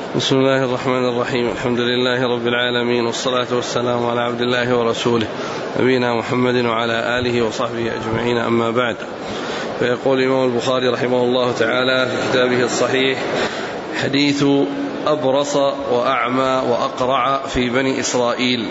بسم الله الرحمن الرحيم. الحمد لله رب العالمين، والصلاة والسلام على عبد الله ورسوله نبينا محمد وعلى آله وصحبه أجمعين، أما بعد. فيقول الإمام البخاري رحمه الله تعالى في كتابه الصحيح: حديث أبرص وأعمى وأقرع في بني إسرائيل.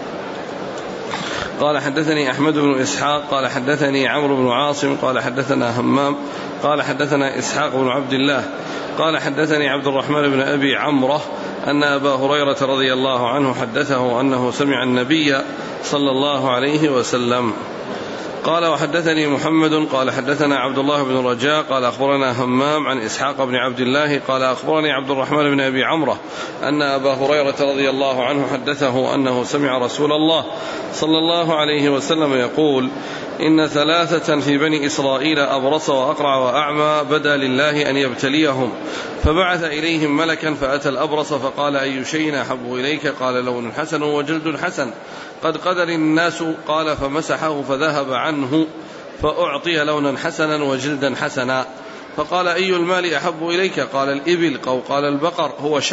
قال: حدثني أحمد بن إسحاق قال حدثني عمرو بن عاصم قال حدثنا همام قال حدثنا إسحاق بن عبد الله قال حدثني عبد الرحمن بن أبي عمرة أن أبا هريرة رضي الله عنه حدثه أنه سمع النبي صلى الله عليه وسلم قال: وحدثني محمد قال حدثنا عبد الله بن رجاء قال أخبرنا همام عن إسحاق بن عبد الله قال أخبرني عبد الرحمن بن أبي عمرة أن أبا هريرة رضي الله عنه حدثه أنه سمع رسول الله صلى الله عليه وسلم يقول: إن ثلاثة في بني إسرائيل أبرص وأقرع وأعمى بدا لله أن يبتليهم، فبعث إليهم ملكا فأتى الأبرص فقال: أي شيء أحب إليك؟ قال: لون حسن وجلد حسن قد قدر الناس. قال: فمسحه فذهب عنه، فأعطي لونا حسنا وجلدا حسنا. فقال: أي المال أحب إليك؟ قال: الإبل أو قال البقر.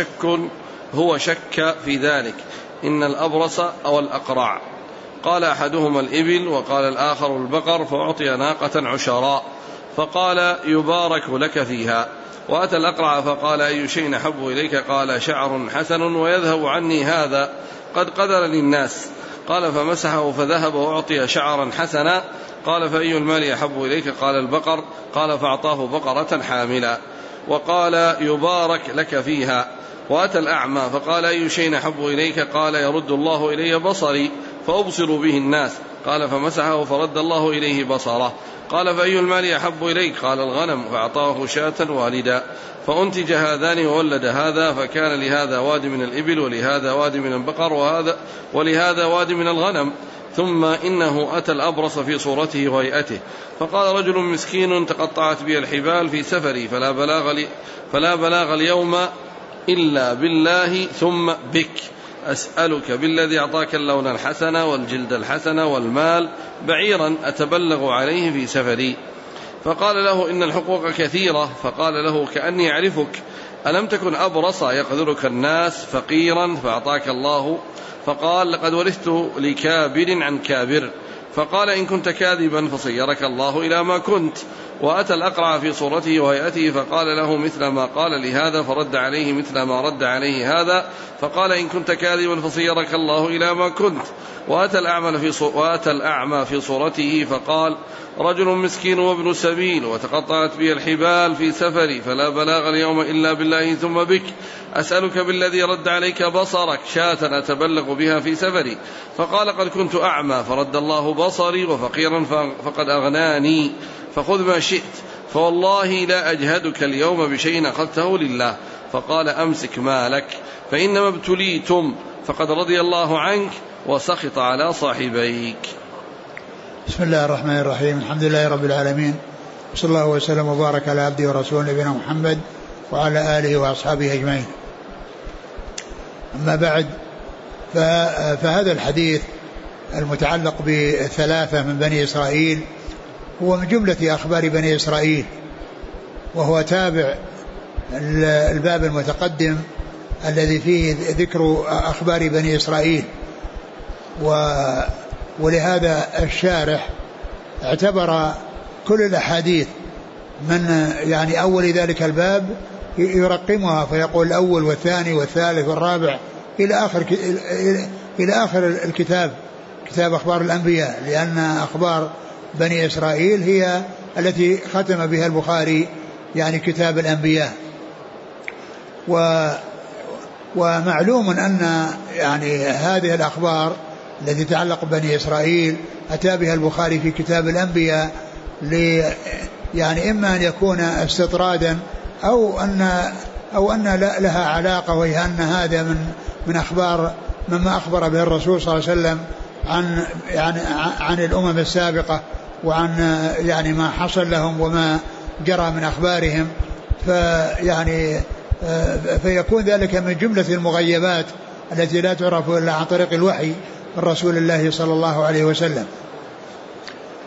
هو شك في ذلك، إن الأبرص أو الأقرع. قال أحدهما الإبل وقال الآخر البقر، فأعطي ناقة عشراء، فقال: يبارك لك فيها. وأتى الأقرع فقال: أي شيء أحب إليك؟ قال: شعر حسن ويذهب عني هذا قد قدر للناس. قال: فمسحه فذهب وأعطي شعرا حسنا. قال: فأي المال أحب إليك؟ قال: البقر. قال: فأعطاه بقرة حاملا، وقال: يبارك لك فيها. وأتى الأعمى فقال: أي شيء أحب إليك؟ قال: يرد الله إلي بصري فأبصر به الناس. قال: فمسحه فرد الله إليه بصره. قال: فأي المال أحب إليك؟ قال: الغنم. فأعطاه شاة والدا، فأنتج هذان وولد هذا، فكان لهذا واد من الإبل ولهذا واد من البقر ولهذا واد من الغنم. ثم إنه أتى الأبرص في صورته وهيئته، فقال: رجل مسكين تقطعت بي الحبال في سفري، فلا بلاغ اليوم إلا بالله ثم بك، أسألك بالذي أعطاك اللون الحسن والجلد الحسن والمال بعيرا أتبلغ عليه في سفري. فقال له: إن الحقوق كثيرة. فقال له: كأني أعرفك، ألم تكن أبرص يقدرك الناس فقيرا فأعطاك الله؟ فقال: لقد ورثت لكابر عن كابر. فقال: إن كنت كاذبا فصيرك الله إلى ما كنت. وأتى الأقرع في صورته وهيئته فقال له مثل ما قال لهذا، فرد عليه مثل ما رد عليه هذا، فقال: إن كنت كاذبا فصيرك الله إلى ما كنت. وأتى الأعمى في صورته فقال: رجل مسكين وابن سبيل وتقطعت بي الحبال في سفري، فلا بلاغ اليوم إلا بالله ثم بك، أسألك بالذي رد عليك بصرك شاة أتبلغ بها في سفري. فقال: قد كنت أعمى فرد الله بصري، وفقيرا فقد أغناني، فخذ ما شئت، فوالله لا أجهدك اليوم بشيء أخذته لله. فقال: أمسك مالك، فإنما ابتليتم، فقد رضي الله عنك وسخط على صاحبيك. بسم الله الرحمن الرحيم. الحمد لله رب العالمين، صلى الله وسلم وبارك على عبده ورسوله نبينا محمد وعلى آله وأصحابه أجمعين. أما بعد، فهذا الحديث المتعلق بثلاثة من بني إسرائيل هو من جملة أخبار بني إسرائيل، وهو تابع الباب المتقدم الذي فيه ذكر أخبار بني إسرائيل. ولهذا الشارح اعتبر كل الأحاديث من يعني أول ذلك الباب يرقمها، فيقول الأول والثاني والثالث والرابع إلى آخر الكتاب، كتاب أخبار الأنبياء، لأن أخبار بني إسرائيل هي التي ختم بها البخاري يعني كتاب الأنبياء. ومعلوم أن يعني هذه الأخبار التي تتعلق بني إسرائيل أتى بها البخاري في كتاب الأنبياء يعني إما أن يكون استطرادا أو أن لها علاقة، وهي أن هذا من أخبار مما أخبر به الرسول صلى الله عليه وسلم عن الأمم السابقة، وعن يعني ما حصل لهم وما جرى من أخبارهم، فيكون ذلك من جملة المغيبات التي لا تعرف إلا عن طريق الوحي من رسول الله صلى الله عليه وسلم.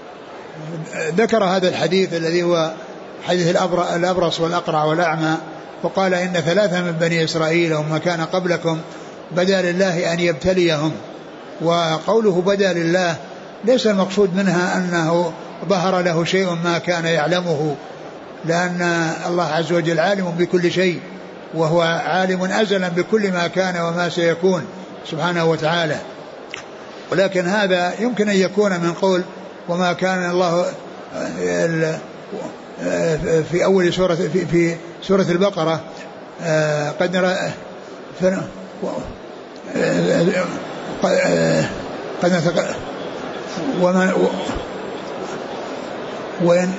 ذكر هذا الحديث الذي هو حديث الأبرص والأقرع والأعمى وقال إن 3 من بني إسرائيل وما كان قبلكم بدا لله أن يبتليهم. وقوله بدا لله ليس المقصود منها أنه ظهر له شيء ما كان يعلمه، لأن الله عز وجل عالم بكل شيء، وهو عالم أزلا بكل ما كان وما سيكون سبحانه وتعالى. ولكن هذا يمكن أن يكون من قول وما كان الله في أول سورة في سورة البقرة قد نرى وإن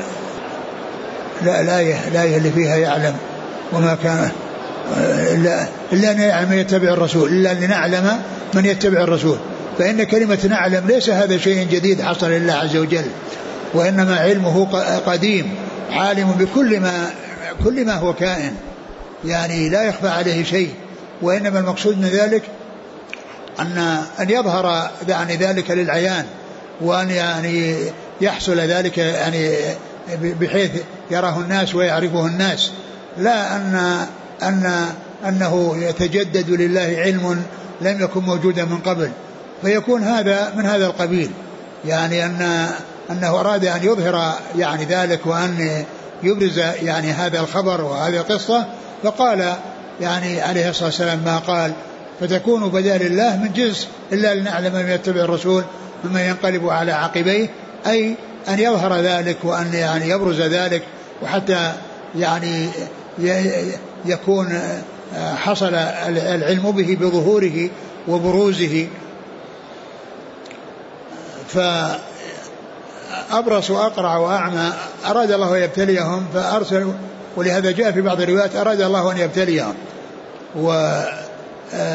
الآية اللي فيها يعلم وما كان إلا أن يعلم من يتبع الرسول، إلا أن نعلم من يتبع الرسول. فإن كلمة نعلم ليس هذا شيء جديد حصل لله عز وجل، وإنما علمه قديم، عالم بكل ما هو كائن، يعني لا يخفى عليه شيء. وإنما المقصود من ذلك أن يظهر يعني ذلك للعيان، وأن يعني يحصل ذلك يعني بحيث يراه الناس ويعرفه الناس، لا أنه يتجدد لله علم لم يكن موجودا من قبل، فيكون هذا من هذا القبيل، يعني أنه أراد أن يظهر يعني ذلك، وأن يبرز يعني هذا الخبر وهذه القصة، فقال يعني عليه الصلاة والسلام ما قال فتكون بدال الله من جزء إلا لنعلم من يتبع الرسول ممن ينقلب على عقبيه، أي أن يظهر ذلك وأن يعني يبرز ذلك، وحتى يعني يكون حصل العلم به بظهوره وبروزه. فأبرص وأقرع وأعمى أراد الله يبتليهم فأرسل، ولهذا جاء في بعض الروايات أراد الله أن يبتليهم. وجاء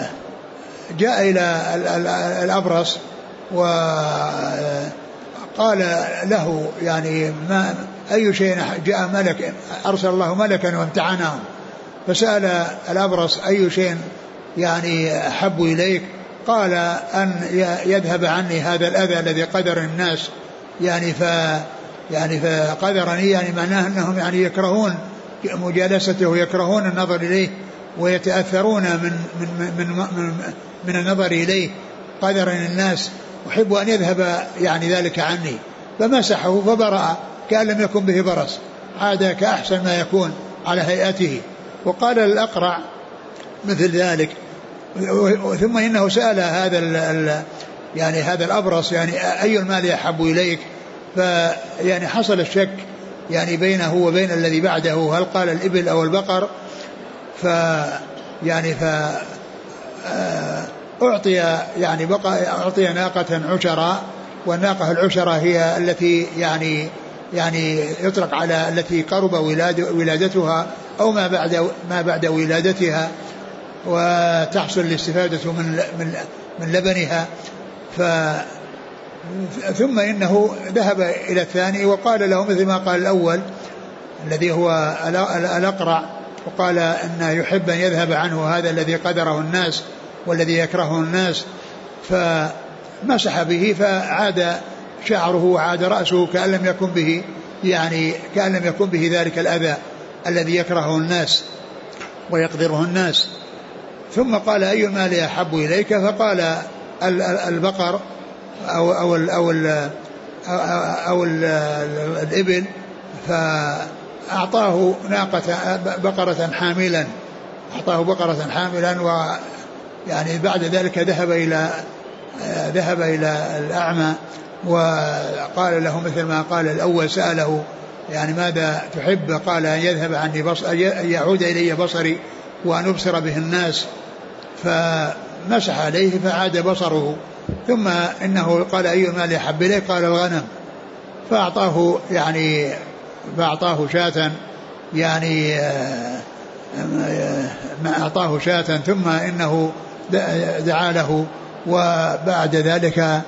إلى الأبرص وقال له يعني ما أي شيء، جاء ملك أرسل الله ملكا وامتحنهم، فسأل الأبرص أي شيء يعني أحب إليك؟ قال أن يذهب عني هذا الأذى الذي قدر الناس، يعني فقدرني، يعني معناه أنهم يعني يكرهون مجالسته ويكرهون النظر إليه ويتأثرون من النظر إليه، قدرني الناس، أحب أن يذهب يعني ذلك عني. فمسحه فبرأ كأن لم يكن به برص، عاد كأحسن ما يكون على هيئته. وقال الأقرع مثل ذلك. ثم إنه سأل هذا الأبرص يعني أي المال أحب إليك؟ فيعني حصل الشك يعني بينه وبين الذي بعده، هل قال الإبل أو البقر؟ أعطي ناقة عشرة، والناقة العشرة هي التي يعني يطلق على التي قرب ولادتها أو ما بعد ولادتها، وتحصل الاستفادة من لبنها. ثم إنه ذهب إلى الثاني وقال له مثل ما قال الأول الذي هو الأقرع، وقال أنه يحب أن يذهب عنه هذا الذي قدره الناس والذي يكرهه الناس، فمسح به فعاد شعره وعاد رأسه كأن لم يكن به ذلك الأذى الذي يكرهه الناس ويقدره الناس. ثم قال أي المال أحب إليك؟ فقال البقر أو الإبل، فأعطاه بقرة حاملا، ويعني بعد ذلك ذهب إلى الأعمى وقال له مثل ما قال الأول، سأله يعني ماذا تحب؟ قال أن يذهب عني أن يعود إلي بصري وأن أبصر به الناس، فمسح عليه فعاد بصره. ثم إنه قال أي مال أحب إليك؟ قال الغنم، فأعطاه شاة أعطاه شاة. ثم إنه دعا له، وبعد ذلك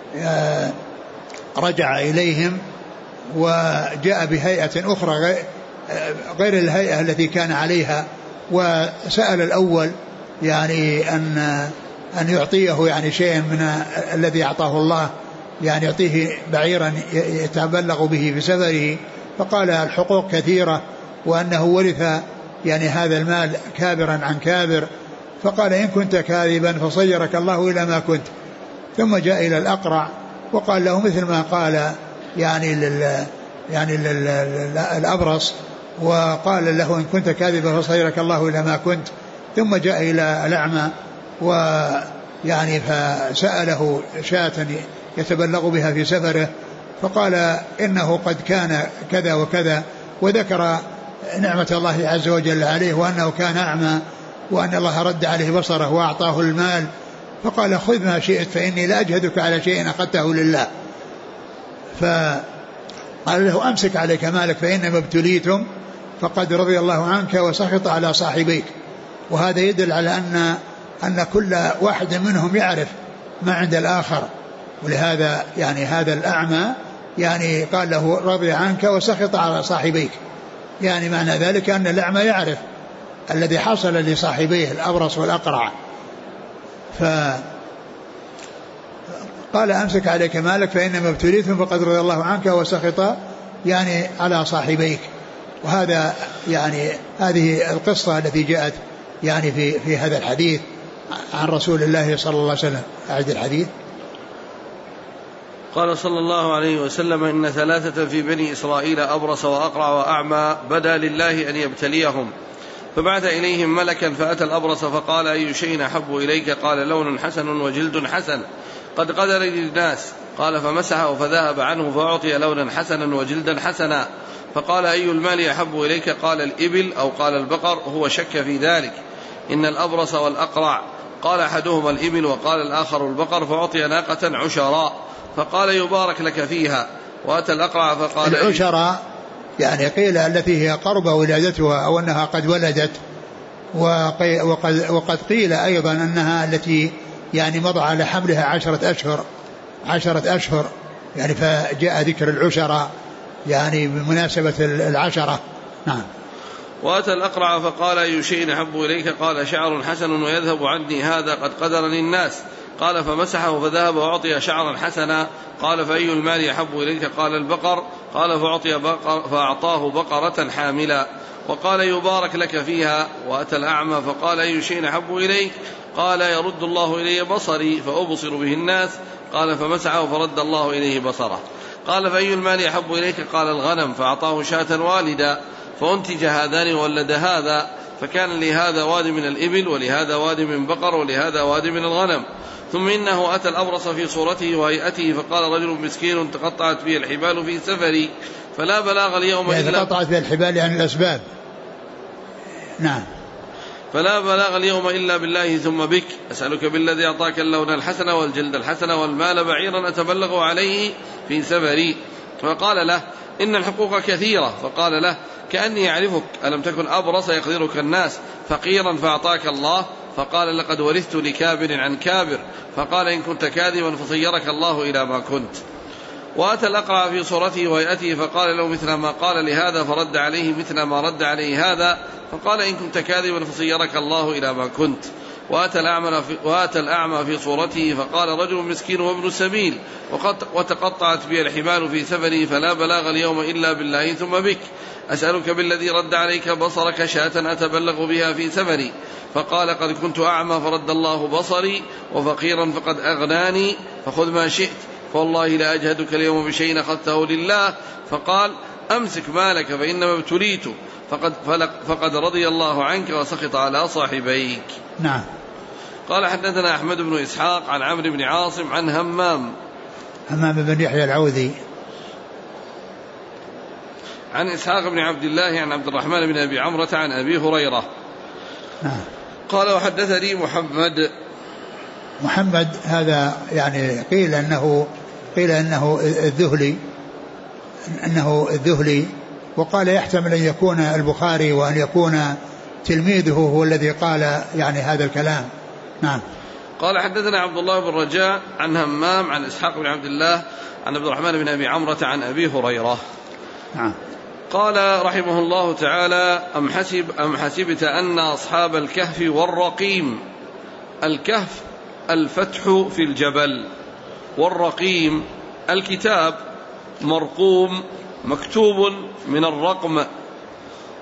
رجع إليهم وجاء بهيئة أخرى غير الهيئة التي كان عليها، وسأل الأول يعني أن يعطيه يعني شيئا من الذي أعطاه الله، يعني يعطيه بعيرا يتبلغ به في سفره، فقال الحقوق كثيرة، وأنه ورث يعني هذا المال كابرا عن كابر، فقال إن كنت كاذبا فصيرك الله إلى ما كنت. ثم جاء إلى الأقرع وقال له مثل ما قال يعني الأبرص، وقال له إن كنت كاذبا فصيرك الله إلى ما كنت. ثم جاء إلى الأعمى ويعني فسأله شاة يتبلغ بها في سفره، فقال إنه قد كان كذا وكذا، وذكر نعمة الله عز وجل عليه وأنه كان أعمى وأن الله رد عليه بصره وأعطاه المال. فقال خذ ما شئت فإني لا أجهدك على شيء أخذته لله. فقال له أمسك عليك مالك فإنما ابتليتم فقد رضي الله عنك وسخط على صاحبيك. وهذا يدل على أن كل واحد منهم يعرف ما عند الآخر، ولهذا يعني هذا الأعمى يعني قال له رضي عنك وسخط على صاحبيك، يعني معنى ذلك أن الأعمى يعرف الذي حصل لصاحبيه الأبرص والأقرع. فقال أمسك عليك مالك فإنما ابتليتم فقد رضي الله عنك وسخط يعني على صاحبيك. وهذا يعني هذه القصة التي جاءت يعني في هذا الحديث عن رسول الله صلى الله عليه وسلم. أعد الحديث. قال صلى الله عليه وسلم إن 3 في بني إسرائيل أبرص وأقرع وأعمى بدا لله أن يبتليهم، فبعث إليهم ملكا فأتى الأبرص فقال أي شيء أحب إليك؟ قال لون حسن وجلد حسن قد قدر للناس. قال فمسحه فذهب عنه فأعطي لونا حسنا وجلدا حسنا. فقال أي المال أحب إليك؟ قال الإبل أو قال البقر، هو شك في ذلك. إن الأبرص والأقرع قال أحدهما الإبل وقال الآخر البقر، فأعطي ناقة عشراء فقال يبارك لك فيها. وأتى الأقرع فقال العشراء يعني قيل التي هي قرب ولادتها أو أنها قد ولدت، وقد قيل أيضا أنها التي يعني مضى على حملها 10 أشهر يعني فجاء ذكر العشراء يعني بمناسبة 10. نعم. وأتى الأقرع فقال أي شيء أحب إليك؟ قال شعر حسن ويذهب عني هذا قد قدر للناس. قال فمسحه فذهب وأعطي شعرا حسنا. قال فأي المال أحب إليك؟ قال البقر. قال فأعطاه بقرة حاملا وقال يبارك لك فيها. وأتى الأعمى فقال أي شيء أحب إليك؟ قال يرد الله إلي بصري فأبصر به الناس. قال فمسحه فرد الله إليه بصره. قال فأي المال أحب إليك؟ قال الغنم. فأعطاه شاة والدا فأنتج هذان وولد هذا، فكان لهذا واد من الإبل ولهذا واد من بقر ولهذا واد من الغنم. ثم إنه أتى الأبرص في صورته وهيئته فقال رجل مسكين تقطعت به الحبال في سفري فلا بلاغ اليوم يعني إلا تقطعت به الحبال يعني الأسباب. نعم. فلا بلاغ اليوم إلا بالله ثم بك، أسألك بالذي أعطاك اللون الحسن والجلد الحسن والمال بعيرا أتبلغ عليه في سفري. فقال له إن الحقوق كثيرة. فقال له كأني أعرفك، ألم تكن أبرص يقدرك الناس فقيرا فأعطاك الله؟ فقال لقد ورثت لكابر عن كابر. فقال إن كنت كاذبا فصيرك الله إلى ما كنت. وأتى الأقرع في صورته وهيئته فقال له مثل ما قال لهذا فرد عليه مثل ما رد عليه هذا. فقال إن كنت كاذبا فصيرك الله إلى ما كنت. وأتى الأعمى في صورته فقال رجل مسكين وابن سبيل وتقطعت بي الحبال في سفري فلا بلاغ اليوم إلا بالله ثم بك، أسألك بالذي رد عليك بصرك شاة أتبلغ بها في سفري. فقال قد كنت أعمى فرد الله بصري وفقيرا فقد أغناني فخذ ما شئت، فوالله لا أجهدك اليوم بشيء أخذته لله. فقال أمسك مالك فإنما ابتليت فقد رضي الله عنك وسخط على صاحبيك. نعم. قال حدثنا أحمد بن إسحاق عن عمرو بن عاصم عن همام بن يحيى العوذي عن إسحاق بن عبد الله عن عبد الرحمن بن أبي عمرة عن أبي هريرة. نعم. قال وحدثني محمد هذا يعني قيل أنه الذهلي، وقال يحتمل أن يكون البخاري وأن يكون تلميذه هو الذي قال يعني هذا الكلام. نعم. قال حدثنا عبد الله بن رجاء عن همام عن إسحاق بن عبد الله عن عبد الرحمن بن أبي عمرة عن أبي هريرة. نعم. قال رحمه الله تعالى أم حسبت أن أصحاب الكهف والرقيم، الكهف الفتح في الجبل، والرقيم الكتاب مرقوم مكتوب من الرقم،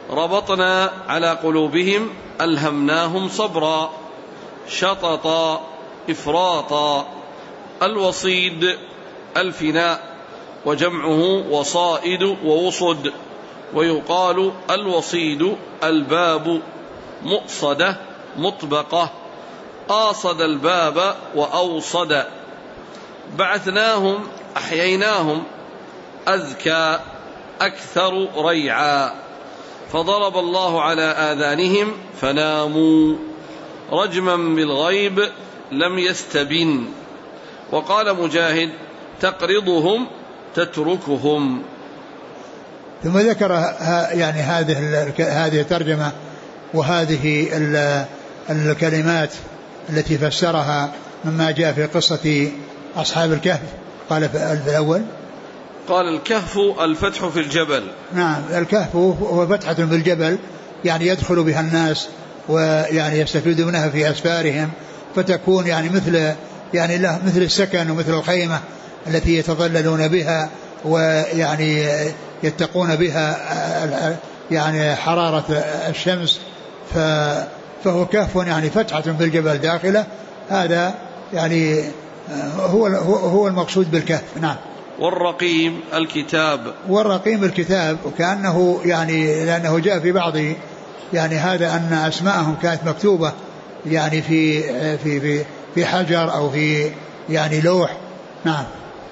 ربطنا على قلوبهم ألهمناهم صبرا. شططا إفراطا. الوصيد الفناء وجمعه وصائد ووصد. ويقال الوصيد الباب. مؤصدة مطبقة. آصد الباب وأوصد. بعثناهم أحييناهم أذكى أكثر ريعا. فضرب الله على آذانهم فناموا. رجما بالغيب لم يستبن. وقال مجاهد تقرضهم تتركهم. ثم ذكر يعني هذه الترجمة وهذه الكلمات التي فسرها مما جاء في قصة أصحاب الكهف. قال في الأول قال الكهف الفتح في الجبل. نعم الكهف هو فتحة في الجبل يعني يدخل بها الناس ويعني يستفيد منها في أسفارهم فتكون يعني مثل السكن ومثل الخيمة التي يتظللون بها ويعني يتقون بها يعني حرارة الشمس. فهو كهف يعني فتحة في الجبل داخله. هذا يعني هو المقصود بالكهف. نعم. والرقيم الكتاب. والرقيم الكتاب وكأنه يعني لأنه جاء في بعض يعني هذا أن أسماءهم كانت مكتوبة يعني في حجر أو في يعني لوح. نعم.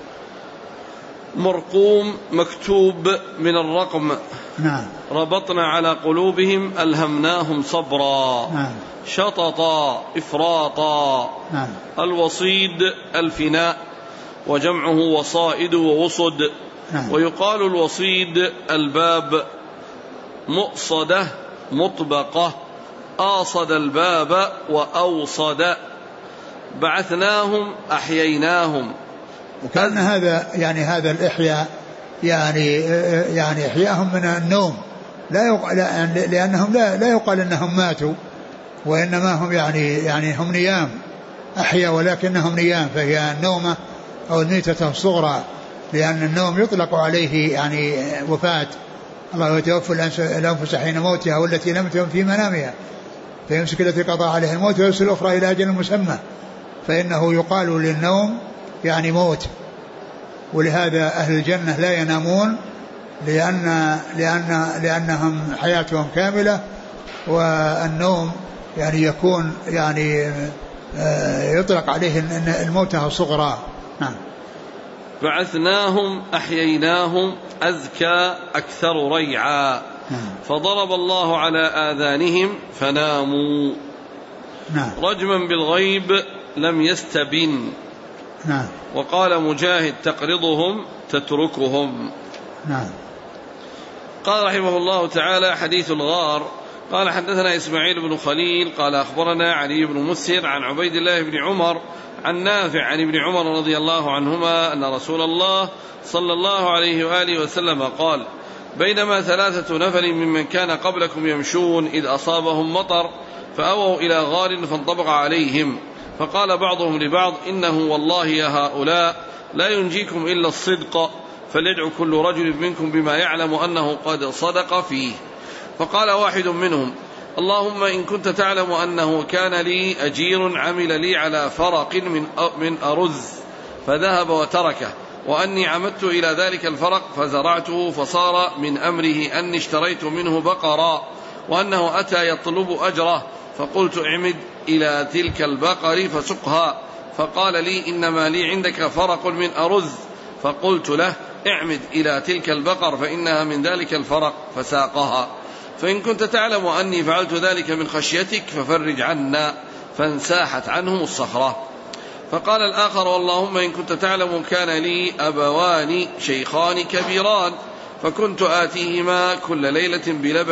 مرقوم مكتوب من الرقم. نعم. ربطنا على قلوبهم ألهمناهم صبرا. نعم. شططا إفراطا. نعم. الوصيد الفناء وجمعه وصائد ووصد. نعم. ويقال الوصيد الباب. مؤصدة مطبقة. آصد الباب وأوصد. بعثناهم أحييناهم. وكان هذا يعني هذا الإحياء يعني إحياءهم من النوم لأنهم لا يقال أنهم ماتوا وإنما هم يعني هم نيام أحيا ولكنهم نيام. فهي النومة أو الميتة الصغرى لأن النوم يطلق عليه يعني وفاة. الله يتوفى الأنفس حين موتها والتي لم تمت في منامها فيمسك التي قضى عليها الموت ويرسل الأخرى إلى أجل مسمى. فإنه يقال للنوم يعني موت. ولهذا أهل الجنة لا ينامون لأنهم حياتهم كاملة. والنوم يعني يكون يعني يطلق عليه الموتة الصغرى. نعم. بعثناهم أحييناهم أذكى أكثر ريعا. فضرب الله على آذانهم فناموا. نعم. رجما بالغيب لم يستبن. نعم. وقال مجاهد تقرضهم تتركهم. نعم. قال رحمه الله تعالى حديث الغار. قال حدثنا إسماعيل بن خليل قال أخبرنا علي بن مسهر عن عبيد الله بن عمر عن نافع عن ابن عمر رضي الله عنهما أن رسول الله صلى الله عليه وآله وسلم قال بينما 3 نفر ممن كان قبلكم يمشون إذ أصابهم مطر فأووا إلى غار فانطبق عليهم فقال بعضهم لبعض إنه والله يا هؤلاء لا ينجيكم إلا الصدق فليدعو كل رجل منكم بما يعلم أنه قد صدق فيه. فقال واحد منهم اللهم إن كنت تعلم أنه كان لي أجير عمل لي على فرق من أرز فذهب وتركه وأني عمدت إلى ذلك الفرق فزرعته فصار من أمره أني اشتريت منه بقرا وأنه أتى يطلب أجره فقلت اعمد إلى تلك البقر فسقها فقال لي إنما لي عندك فرق من أرز فقلت له اعمد إلى تلك البقر فإنها من ذلك الفرق فساقها. فإن كنت تعلم أني فعلت ذلك من خشيتك ففرج عنا فانساحت عنهم الصخرة. فقال الآخر واللهم إن كنت تعلم كان لي أبوان شيخان كبيران فكنت آتيهما كل ليلة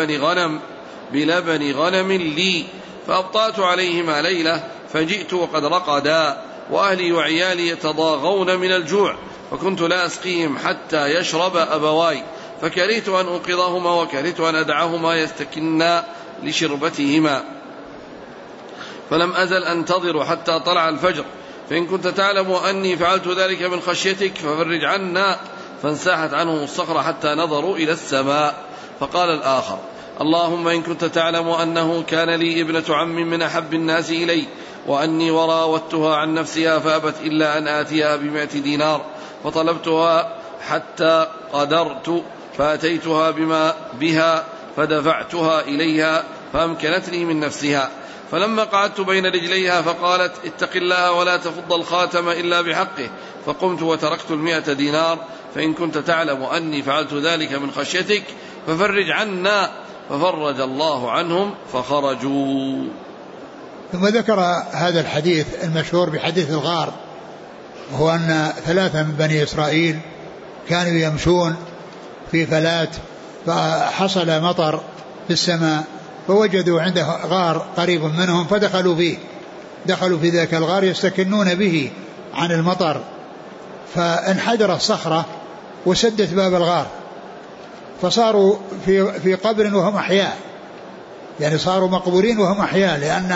بلبن غنم لي فأبطأت عليهما ليلة فجئت وقد رقدا وأهلي وعيالي يتضاغون من الجوع فكنت لا أسقيهم حتى يشرب أبواي فكرهت أن أوقظهما وكرهت أن أدعهما يستكنا لشربتهما فلم أزل أنتظر حتى طلع الفجر فإن كنت تعلم أني فعلت ذلك من خشيتك ففرج عنا فانساحت عنهم الصخرة حتى نظروا إلى السماء. فقال الآخر اللهم إن كنت تعلم أنه كان لي ابنة عم من أحب الناس إلي وأني وراودتها عن نفسها فأبت إلا أن آتيها ب100 دينار فطلبتها حتى قدرت فأتيتها بها فدفعتها إليها فأمكنتني من نفسها، فلما قعدت بين رجليها فقالت اتق الله ولا تفض الخاتم إلا بحقه، فقمت وتركت 100 دينار، فإن كنت تعلم أني فعلت ذلك من خشيتك ففرج عنا، ففرج الله عنهم فخرجوا. ثم ذكر هذا الحديث المشهور بحديث الغار، وهو أن 3 من بني إسرائيل كانوا يمشون في فلات فحصل مطر في السماء فوجدوا عنده غار قريب منهم فدخلوا فيه، دخلوا في ذاك الغار يستكنون به عن المطر، فانحدرت صخرة وسدت باب الغار، فصاروا في قبر وهم أحياء، يعني صاروا مقبورين وهم أحياء،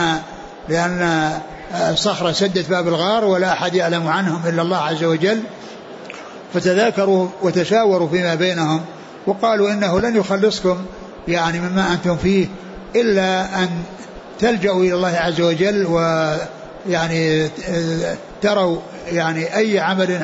لأن الصخرة سدت باب الغار ولا أحد يعلم عنهم إلا الله عز وجل. فتذاكروا وتشاوروا فيما بينهم وقالوا إنه لن يخلصكم يعني مما أنتم فيه إلا أن تلجأوا إلى الله عز وجل، ويعني تروا يعني أي عمل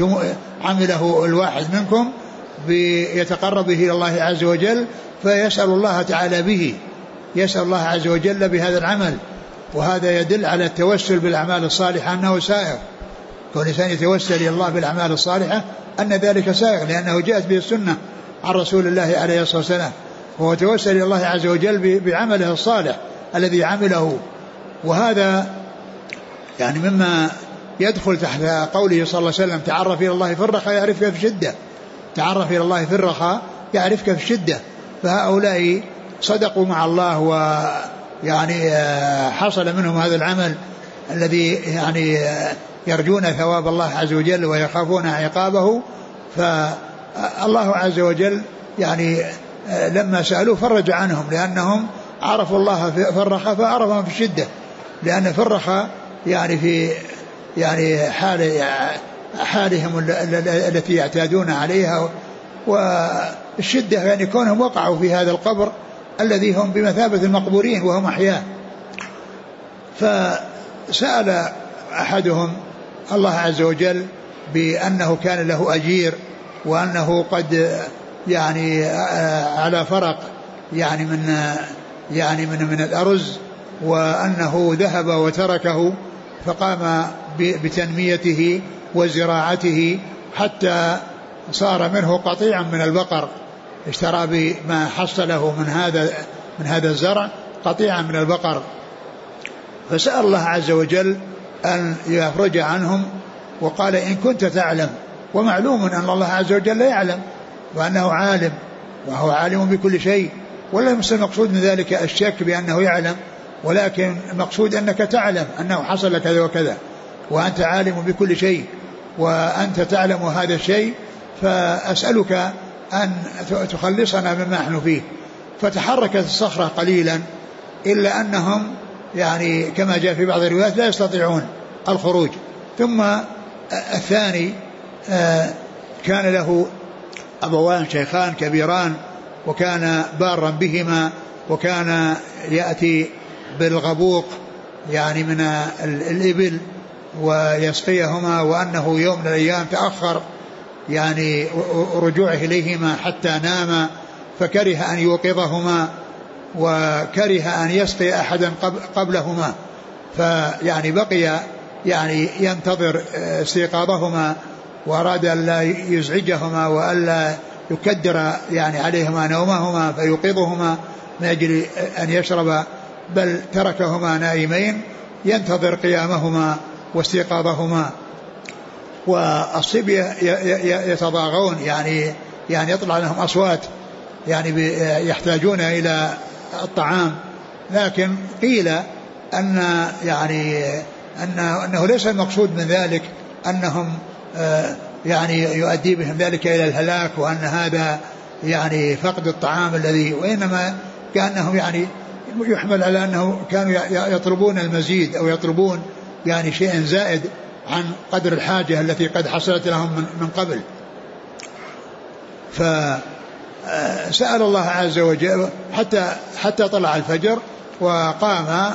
عمله الواحد منكم يتقرب به إلى الله عز وجل فيسأل الله تعالى به، يسأل الله عز وجل بهذا العمل. وهذا يدل على التوسل بالأعمال الصالحة أنه سائغ، كل إنسان يتوسل إلى الله بالأعمال الصالحة أن ذلك سائغ، لأنه جاءت به السنة عن رسول الله عليه الصلاة والسلام، وهو توسل إلى الله عز وجل بعمله الصالح الذي عمله. وهذا يعني مما يدخل تحت قوله صلى الله عليه وسلم تعرف إلى الله في الرخاء يعرفك في الشدة، تعرف إلى الله في الرخاء يعرفك في الشدة. فهؤلاء صدقوا مع الله ويعني حصل منهم هذا العمل الذي يعني يرجون ثواب الله عز وجل ويخافون عقابه. فالله عز وجل يعني لما سألوا فرج عنهم، لأنهم عرفوا الله في الرخاء فعرفهم في الشدة، لأن في الرخاء يعني في يعني حالهم التي يعتادون عليها، والشدة يعني كونهم وقعوا في هذا القبر الذي هم بمثابة المقبورين وهم أحياء. فسأل أحدهم الله عز وجل بأنه كان له أجير، وأنه قد يعني على فرق يعني من الأرز، وأنه ذهب وتركه فقام بتنميته وزراعته حتى صار منه قطيعا من البقر، اشترى بما حصله من هذا الزرع قطيعا من البقر. فسأل الله عز وجل أن يفرج عنهم، وقال إن كنت تعلم، ومعلوم أن الله عز وجل يعلم وأنه عالم وهو عالم بكل شيء، ولا يمثل المقصود من ذلك الشك بأنه يعلم، ولكن المقصود أنك تعلم أنه حصل كذا وكذا، وأنت عالم بكل شيء وأنت تعلم هذا الشيء، فأسألك أن تخلصنا مما نحن فيه. فتحركت الصخرة قليلا إلا أنهم يعني كما جاء في بعض الروايات لا يستطيعون الخروج. ثم الثاني كان له أبوان شيخان كبيران، وكان بارا بهما، وكان يأتي بالغبوق يعني من الإبل ويسقيهما، وأنه يوم من الأيام تأخر يعني رجوعه إليهما حتى نام، فكره أن يوقظهما وكره أن يسقي أحدا قبلهما، فيعني بقي يعني ينتظر استيقاظهما، وأراد أن لا يزعجهما وألا يكدر يعني عليهما نومهما فيوقظهما من أجل أن يشرب، بل تركهما نائمين ينتظر قيامهما واستيقاظهما. والصبية يتضاغون يعني يطلع لهم أصوات يعني يحتاجون إلى الطعام، لكن قيل أن يعني أنه ليس المقصود من ذلك أنهم يعني يؤدي بهم ذلك إلى الهلاك، وأن هذا يعني فقد الطعام الذي، وإنما كأنهم يعني يحمل على أنه كانوا يطلبون المزيد أو يطلبون يعني شيء زائد عن قدر الحاجة التي قد حصلت لهم من قبل. سأل الله عز وجل حتى طلع الفجر، وقام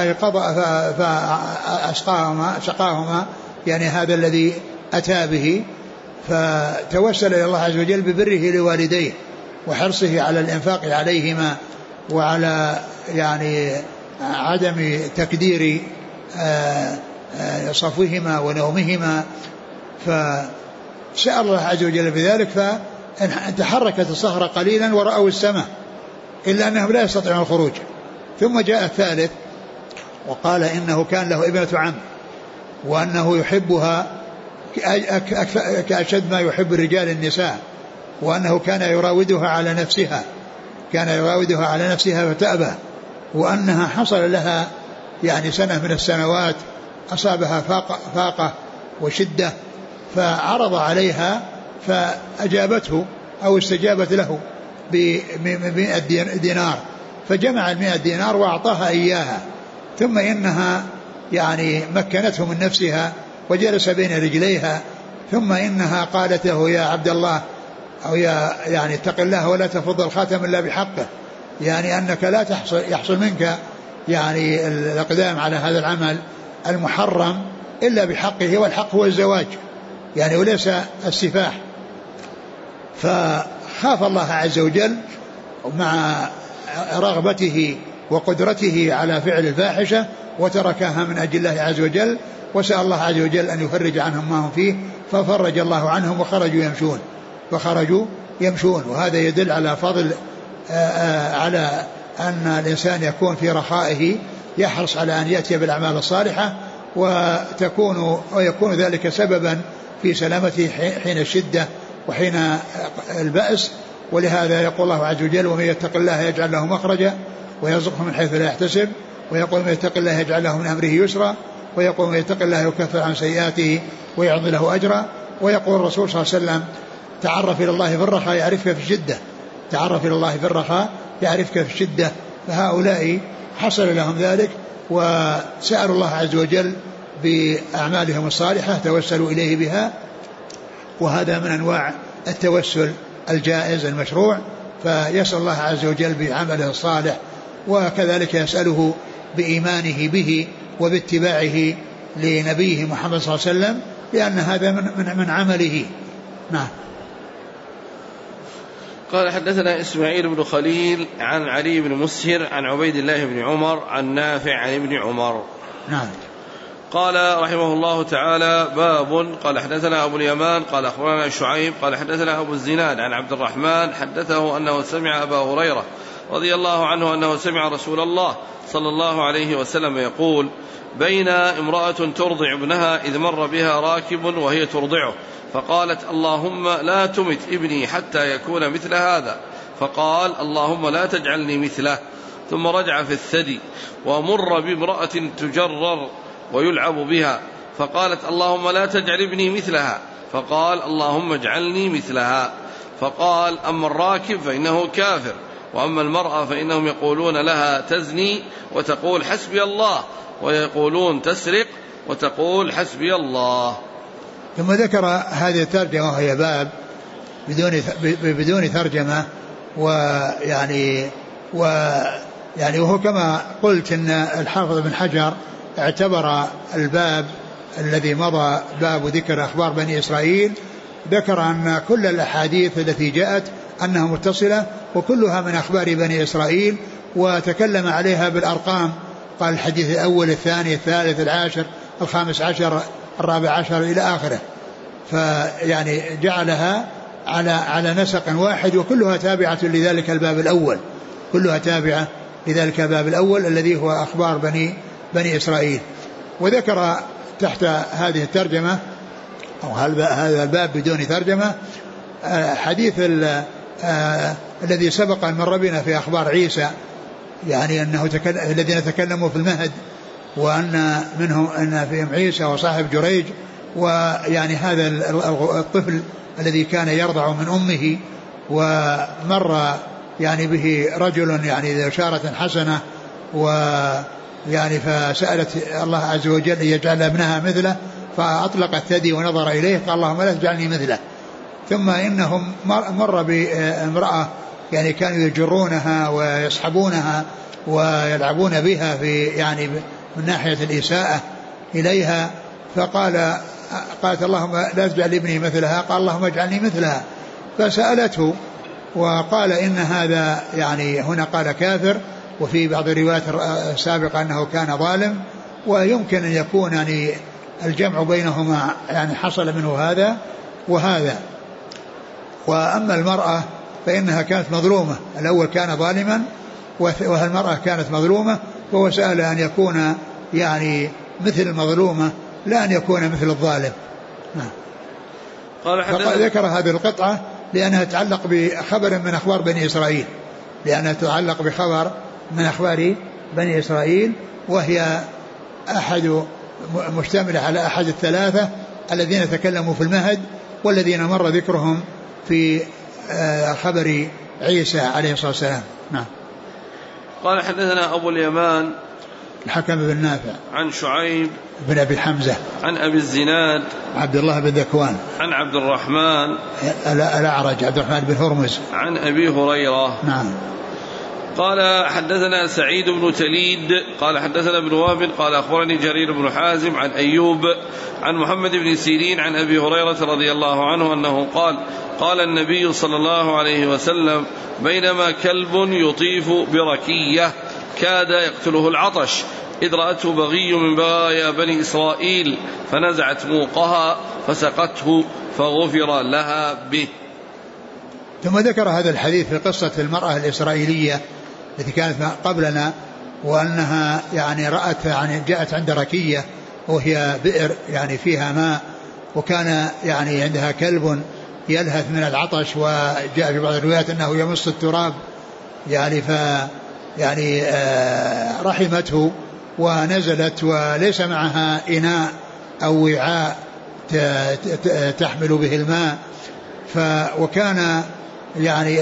فسقاهما يعني هذا الذي أتى به، فتوسل إلى الله عز وجل ببره لوالديه وحرصه على الإنفاق عليهما وعلى يعني عدم تكدير صفوهما ونومهما، فسأل الله عز وجل بذلك، فتحركت الصخرة قليلا ورأوا السماء إلا أنهم لا يستطيعون الخروج. ثم جاء الثالث وقال إنه كان له ابنة عم وأنه يحبها كأشد ما يحب الرجال النساء، وأنه كان يراودها على نفسها فتأبى، وأنها حصل لها يعني سنة من السنوات أصابها فاقة وشدة، فعرض عليها فأجابته أو استجابت له ب100 دينار، فجمع 100 دينار وأعطاها إياها. ثم إنها يعني مكنته من نفسها وجلس بين رجليها، ثم إنها قالت له يا عبد الله أو يعني اتق الله ولا تفض الخاتم إلا بحقه، يعني أنك لا يحصل منك يعني الإقدام على هذا العمل المحرم إلا بحقه، والحق هو الزواج يعني وليس السفاح. فخاف الله عز وجل مع رغبته وقدرته على فعل الفاحشة وتركها من أجل الله عز وجل، وسأل الله عز وجل أن يفرج عنهم ما هم فيه، ففرج الله عنهم وخرجوا يمشون. وهذا يدل على فضل على أن الإنسان يكون في رخائه يحرص على أن يأتي بالأعمال الصالحة، ويكون ذلك سببا في سلامته حين الشدة وحين البأس. ولهذا يقول الله عز وجل ومن يتق الله يجعل له مخرجا ويرزقه من حيث لا يحتسب، ويقول من يتق الله يجعل له من أمره يسرا، ويقول من يتق الله يكفر عن سيئاته ويعظم له أجرا. ويقول الرسول صلى الله عليه وسلم تعرف إلى الله في الرخاء يعرفك في الشدة، تعرف إلى الله في الرخاء يعرفك في الشدة. فهؤلاء حصل لهم ذلك وسألوا الله عز وجل بأعمالهم الصالحة توسلوا إليه بها، وهذا من أنواع التوسل الجائز المشروع. فيسأل الله عز وجل بعمله الصالح، وكذلك يسأله بإيمانه به وباتباعه لنبيه محمد صلى الله عليه وسلم، لأن هذا من عمله. نعم. قال حدثنا إسماعيل بن خليل عن علي بن مسهر عن عبيد الله بن عمر عن نافع عن ابن عمر. نعم. قال رحمه الله تعالى باب. قال حدثنا أبو اليمان قال أخبرنا شعيب قال حدثنا أبو الزناد عن عبد الرحمن حدثه أنه سمع أبا هريرة رضي الله عنه أنه سمع رسول الله صلى الله عليه وسلم يقول بين امرأة ترضع ابنها إذ مر بها راكب وهي ترضعه فقالت اللهم لا تمت ابني حتى يكون مثل هذا، فقال اللهم لا تجعلني مثله، ثم رجع في الثدي ومر بامرأة تجرر ويلعب بها فقالت اللهم لا تجعل ابني مثلها، فقال اللهم اجعلني مثلها. فقال أما الراكب فإنه كافر، وأما المرأة فإنهم يقولون لها تزني وتقول حسبي الله، ويقولون تسرق وتقول حسبي الله. ثم ذكر هذه الترجمة وهي باب بدون ترجمة، ويعني وهو كما قلت ان الحافظ بن حجر اعتبر الباب الذي مضى باب ذكر أخبار بني إسرائيل، ذكر أن كل الأحاديث التي جاءت أنها متصلة وكلها من أخبار بني إسرائيل، وتكلم عليها بالأرقام، قال الحديث الأول الثاني الثالث العاشر الخامس عشر الرابع عشر إلى آخره، فيعني جعلها على نسق واحد، وكلها تابعة لذلك الباب الأول، كلها تابعة لذلك الباب الأول الذي هو أخبار بني إسرائيل. وذكر تحت هذه الترجمة أو هذا الباب بدون ترجمة حديث الذي سبق أن مر بنا في أخبار عيسى، يعني أنه الذين تكلموا في المهد، وأن منهم أن فيهم عيسى وصاحب جريج، ويعني هذا الطفل الذي كان يرضع من أمه، ومر يعني به رجل يعني ذو إشارة حسنة، ويعني فسألت الله عز وجل أن يجعل ابنها مثله، فأطلق الثدي ونظر إليه قال اللهم لا تجعلني مثله. ثم إنهم مر بامرأة يعني كانوا يجرونها ويسحبونها ويلعبون بها في يعني من ناحية الإساءة إليها. قالت اللهم لا تجعل ابني مثلها، قال اللهم اجعلني مثلها. فسألته وقال إن هذا يعني هنا قال كافر، وفي بعض الروايات السابقة أنه كان ظالم، ويمكن أن يكون يعني الجمع بينهما يعني حصل منه هذا وهذا. وأما المرأة فإنها كانت مظلومة، الأول كان ظالما والمرأة كانت مظلومة، وهو سأل أن يكون يعني مثل المظلومة لا أن يكون مثل الظالم. ذكر هذه القطعة لأنها تتعلق بخبر من أخبار بني إسرائيل، لأنها تتعلق بخبر من أخبار بني إسرائيل، وهي مشتملة على أحد الثلاثة الذين تكلموا في المهد والذين مر ذكرهم في خبر عيسى عليه الصلاة والسلام. نعم. قال حدثنا أبو اليمان الحكم بن نافع عن شعيب بن أبي حمزة عن أبي الزناد عبد الله بن ذكوان عن عبد الرحمن الأعرج عبد الرحمن بن هرمز عن أبي هريرة. نعم. قال حدثنا سعيد بن تليد قال حدثنا ابن وهب قال أخبرني جرير بن حازم عن أيوب عن محمد بن سيرين عن أبي هريرة رضي الله عنه أنه قال قال النبي صلى الله عليه وسلم بينما كلب يطيف بركية كاد يقتله العطش إذ رأته بغي من بغايا بني إسرائيل فنزعت موقها فسقته فغفر لها به. ثم ذكر هذا الحديث في قصة المرأة الإسرائيلية التي كانت قبلنا، وأنها يعني رأت يعني جاءت عند ركية وهي بئر يعني فيها ماء، وكان يعني عندها كلب يلهث من العطش، وجاء في بعض الروايات أنه يمص التراب يعني رحمته ونزلت وليس معها إناء أو وعاء تحمل به الماء، وكان يعني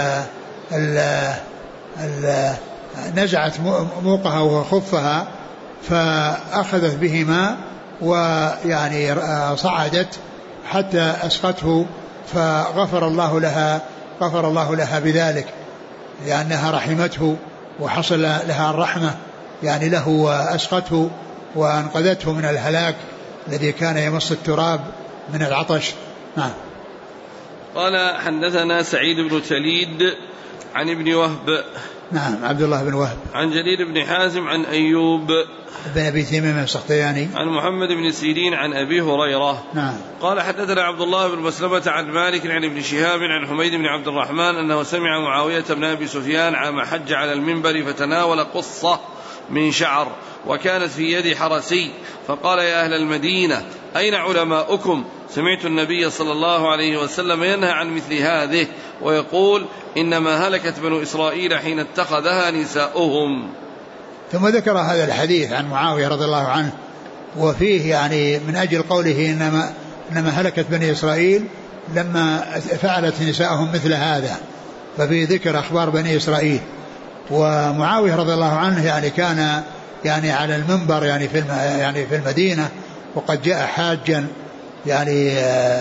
نزعت موقها وخفها فأخذت بهما ويعني صعدت حتى أسقته فغفر الله لها بذلك، لأنها رحمته وحصل لها الرحمة يعني له، وأسقته وأنقذته من الهلاك الذي كان يمص التراب من العطش. نعم. قال حدثنا سعيد بن تليد عن ابن وهب نعم عبد الله بن وهب عن جرير بن حازم عن أيوب بن أبي تميم السختياني عن محمد بن سيرين عن أبي هريرة. نعم. قال حدثنا عبد الله بن مسلمة عن مالك عن ابن شهاب عن حميد بن عبد الرحمن أنه سمع معاوية بن أبي سفيان عام حج على المنبر فتناول قصة من شعر وكانت في يد حرسي فقال يا أهل المدينة أين علماؤكم؟ سمعت النبي صلى الله عليه وسلم ينهى عن مثل هذه ويقول إنما هلكت بنو إسرائيل حين اتخذها نساؤهم. ثم ذكر هذا الحديث عن معاوية رضي الله عنه، وفيه يعني من أجل قوله إنما هلكت بني إسرائيل لما فعلت نساؤهم مثل هذا، ففي ذكر أخبار بني إسرائيل. ومعاوية رضي الله عنه يعني كان يعني على المنبر يعني في المدينة، وقد جاء حاجا يعني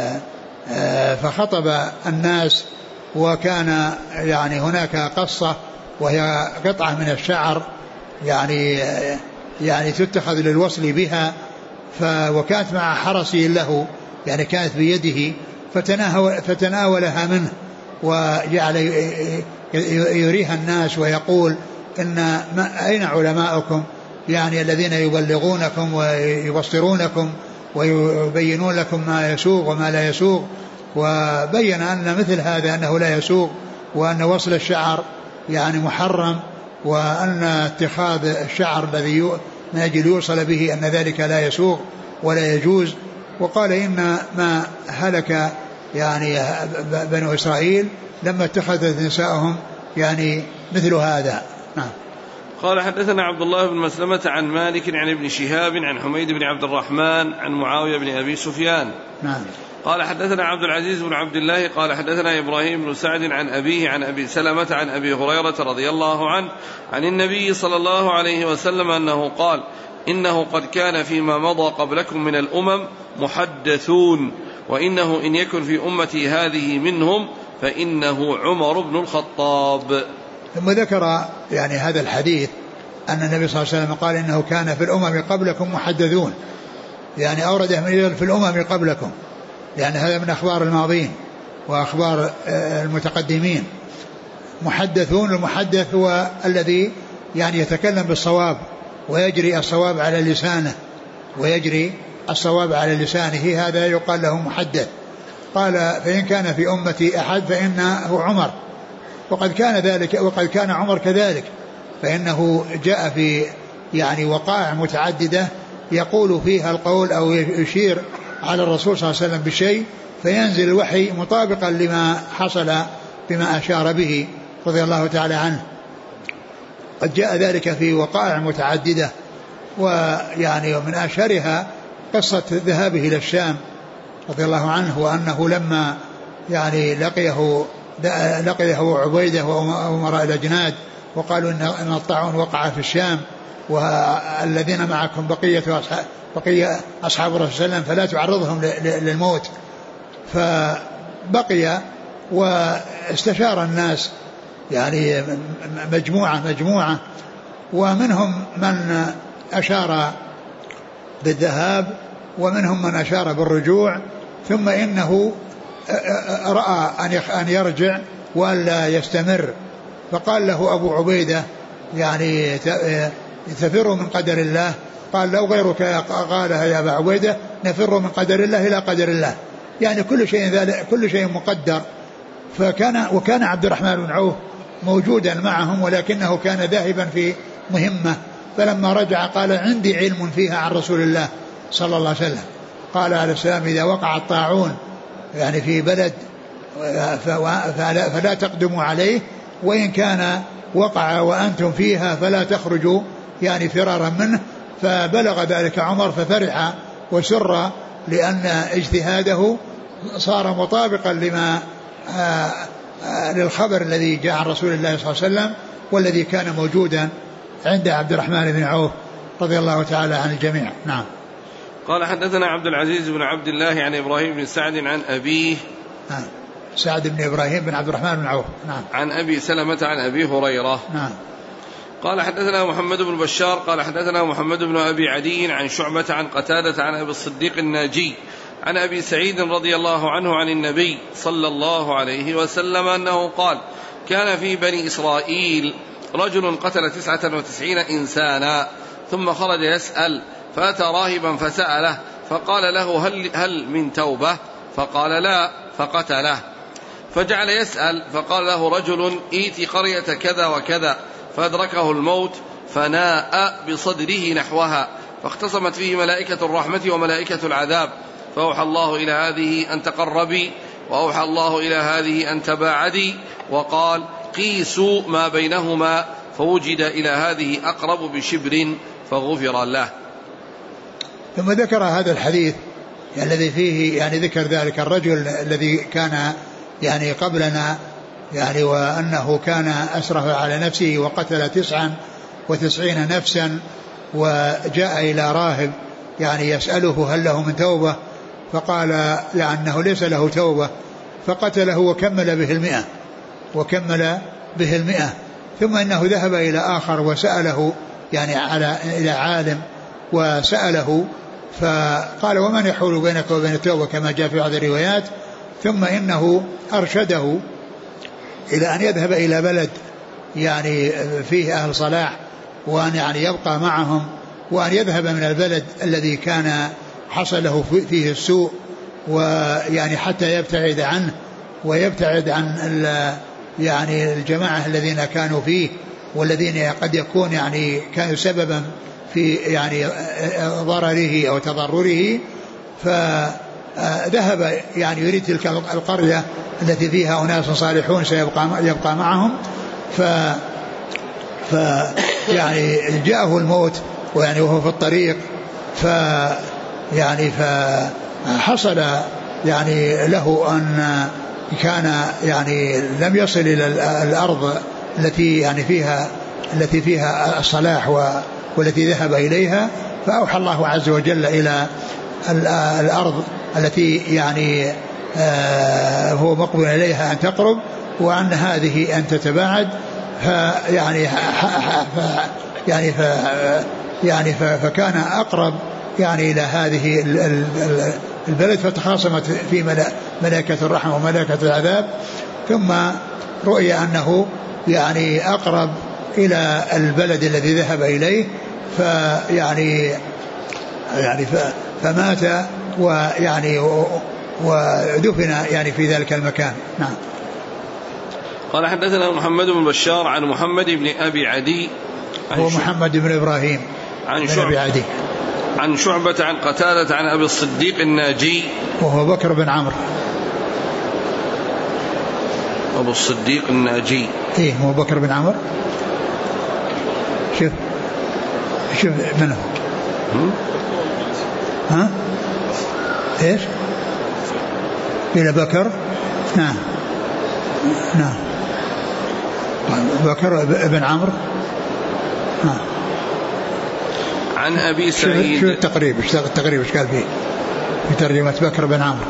فخطب الناس، وكان يعني هناك قصة وهي قطعة من الشعر يعني تتخذ للوصل بها، وكانت مع حرسي له يعني كانت بيده فتناولها منه وجعل يريها الناس ويقول أين علماؤكم يعني الذين يبلغونكم ويبصرونكم ويبينون لكم ما يسوغ وما لا يسوغ. وبين أن مثل هذا أنه لا يسوغ، وأن وصل الشعر يعني محرم، وأن اتخاذ الشعر الذي من أجل يوصل به أن ذلك لا يسوغ ولا يجوز. وقال إن ما هلك يعني بنو إسرائيل لما اتخذت نساءهم يعني مثل هذا. نعم. قال حدثنا عبد الله بن مسلمة عن مالك عن ابن شهاب عن حميد بن عبد الرحمن عن معاوية بن أبي سفيان. نعم. قال حدثنا عبد العزيز بن عبد الله قال حدثنا إبراهيم بن سعد عن أبيه عن أبي سلمة عن أبي هريرة رضي الله عنه عن النبي صلى الله عليه وسلم أنه قال إنه قد كان فيما مضى قبلكم من الأمم محدثون، وإنه إن يكن في أمتي هذه منهم فإنه عمر بن الخطاب. ثم ذكر يعني هذا الحديث أن النبي صلى الله عليه وسلم قال إنه كان في الأمم قبلكم محدثون، يعني أورده من في الأمم قبلكم، لأن هذا من أخبار الماضين وأخبار المتقدمين. محدثون، المحدث هو الذي يعني يتكلم بالصواب ويجري الصواب على لسانه هذا يقال له محدث. قال فإن كان في أمتي أحد فإنه عمر، وقد كان عمر كذلك، فإنه جاء في يعني وقائع متعددة يقول فيها القول أو يشير على الرسول صلى الله عليه وسلم بشيء فينزل الوحي مطابقا لما حصل بما أشار به رضي الله تعالى عنه. قد جاء ذلك في وقائع متعددة، ويعني ومن أشهرها قصة ذهابه إلى الشام رضي الله عنه، وأنه لما يعني لقيه عبيدة وأمراء الأجناد وقالوا إن الطاعون وقع في الشام والذين معكم بقية أصحاب الرسول صلى الله عليه وسلم فلا تعرضهم للموت. فبقي واستشار الناس يعني مجموعة ومنهم من أشار بالذهاب ومنهم من أشار بالرجوع، ثم إنه رأى أن يرجع ولا يستمر، فقال له أبو عبيدة يعني تفر من قدر الله. قال لو غيرك قالها يا أبا عبيدة نفر من قدر الله إلى قدر الله، يعني كل شيء مقدر. وكان عبد الرحمن بن عوف موجودا معهم ولكنه كان ذاهبا في مهمة، فلما رجع قال عندي علم فيها عن رسول الله صلى الله عليه وسلم. قال عليه السلام إذا وقع الطاعون يعني في بلد فلا تقدموا عليه، وإن كان وقع وأنتم فيها فلا تخرجوا يعني فرارا منه. فبلغ ذلك عمر ففرح وسر لأن اجتهاده صار مطابقا للخبر الذي جاء عن رسول الله صلى الله عليه وسلم والذي كان موجودا عند عبد الرحمن بن عوف رضي الله تعالى عن الجميع. نعم. قال حدثنا عبد العزيز بن عبد الله عن إبراهيم بن سعد عن أبيه سعد بن إبراهيم بن عبد الرحمن بن عوف. نعم. عن أبي سلمة عن أبي هريرة. نعم. قال حدثنا محمد بن بشار قال حدثنا محمد بن أبي عدي عن شعبة عن قتادة عن أبي الصديق الناجي عن أبي سعيد رضي الله عنه عن النبي صلى الله عليه وسلم أنه قال كان في بني إسرائيل رجل قتل 99 إنسانا ثم خرج يسأل فأتى راهبا فسأله فقال له هل من توبة؟ فقال لا، فقتله. فجعل يسأل فقال له رجل ائت قرية كذا وكذا، فأدركه الموت فناء بصدره نحوها، فاختصمت فيه ملائكة الرحمة وملائكة العذاب، فأوحى الله إلى هذه أن تقربي وأوحى الله إلى هذه أن تباعدي، وقال قيسوا ما بينهما، فوجد إلى هذه أقرب بشبر فغفر له. ثم ذكر هذا الحديث الذي فيه يعني ذكر ذلك الرجل الذي كان يعني قبلنا يعني وأنه كان أسرف على نفسه وقتل 99 نفسا، وجاء إلى راهب يعني يسأله هل له من توبة، فقال لأنه ليس له توبة، فقتله وكمل به 100. ثم إنه ذهب إلى آخر وسأله يعني إلى عالم وسأله فقال ومن يحول بينك وبين التوبة كما جاء في بعض الروايات. ثم إنه أرشده إلى أن يذهب إلى بلد يعني فيه أهل صلاح وأن يعني يبقى معهم، وأن يذهب من البلد الذي كان حصل له فيه السوء ويعني حتى يبتعد عنه ويبتعد عن يعني الجماعة الذين كانوا فيه والذين قد يكون يعني كانوا سببا في يعني ضرره أو تضرره. فذهب يعني يريد تلك القرية التي فيها أناس صالحون سيبقى معهم. يعني جاءه الموت ويعني وهو في الطريق، فحصل يعني له أن كان يعني لم يصل إلى الأرض التي يعني فيها الصلاح والتي ذهب إليها، فأوحى الله عز وجل إلى الأرض التي يعني هو مقبل إليها أن تقرب وأن هذه أن تتباعد. فكان أقرب إلى هذه البلد فتخاصمت في ملائكة الرحمة وملائكة العذاب. ثم رؤي أنه أقرب إلى البلد الذي ذهب إليه فمات ودفن في ذلك المكان. نعم. قال حدثنا محمد بن بشار عن محمد بن أبي عدي هو محمد بن إبراهيم عن شعبة عن قتادة عن أبي الصديق الناجي وهو بكر بن عمرو. أبو الصديق الناجي هو بكر بن عمرو. شوف منه ايش إلى بكر. نعم بكر بن عمرو. عن أبي سعيد. شو التقريب ايش قال فيه في ترجمة بكر بن عمرو؟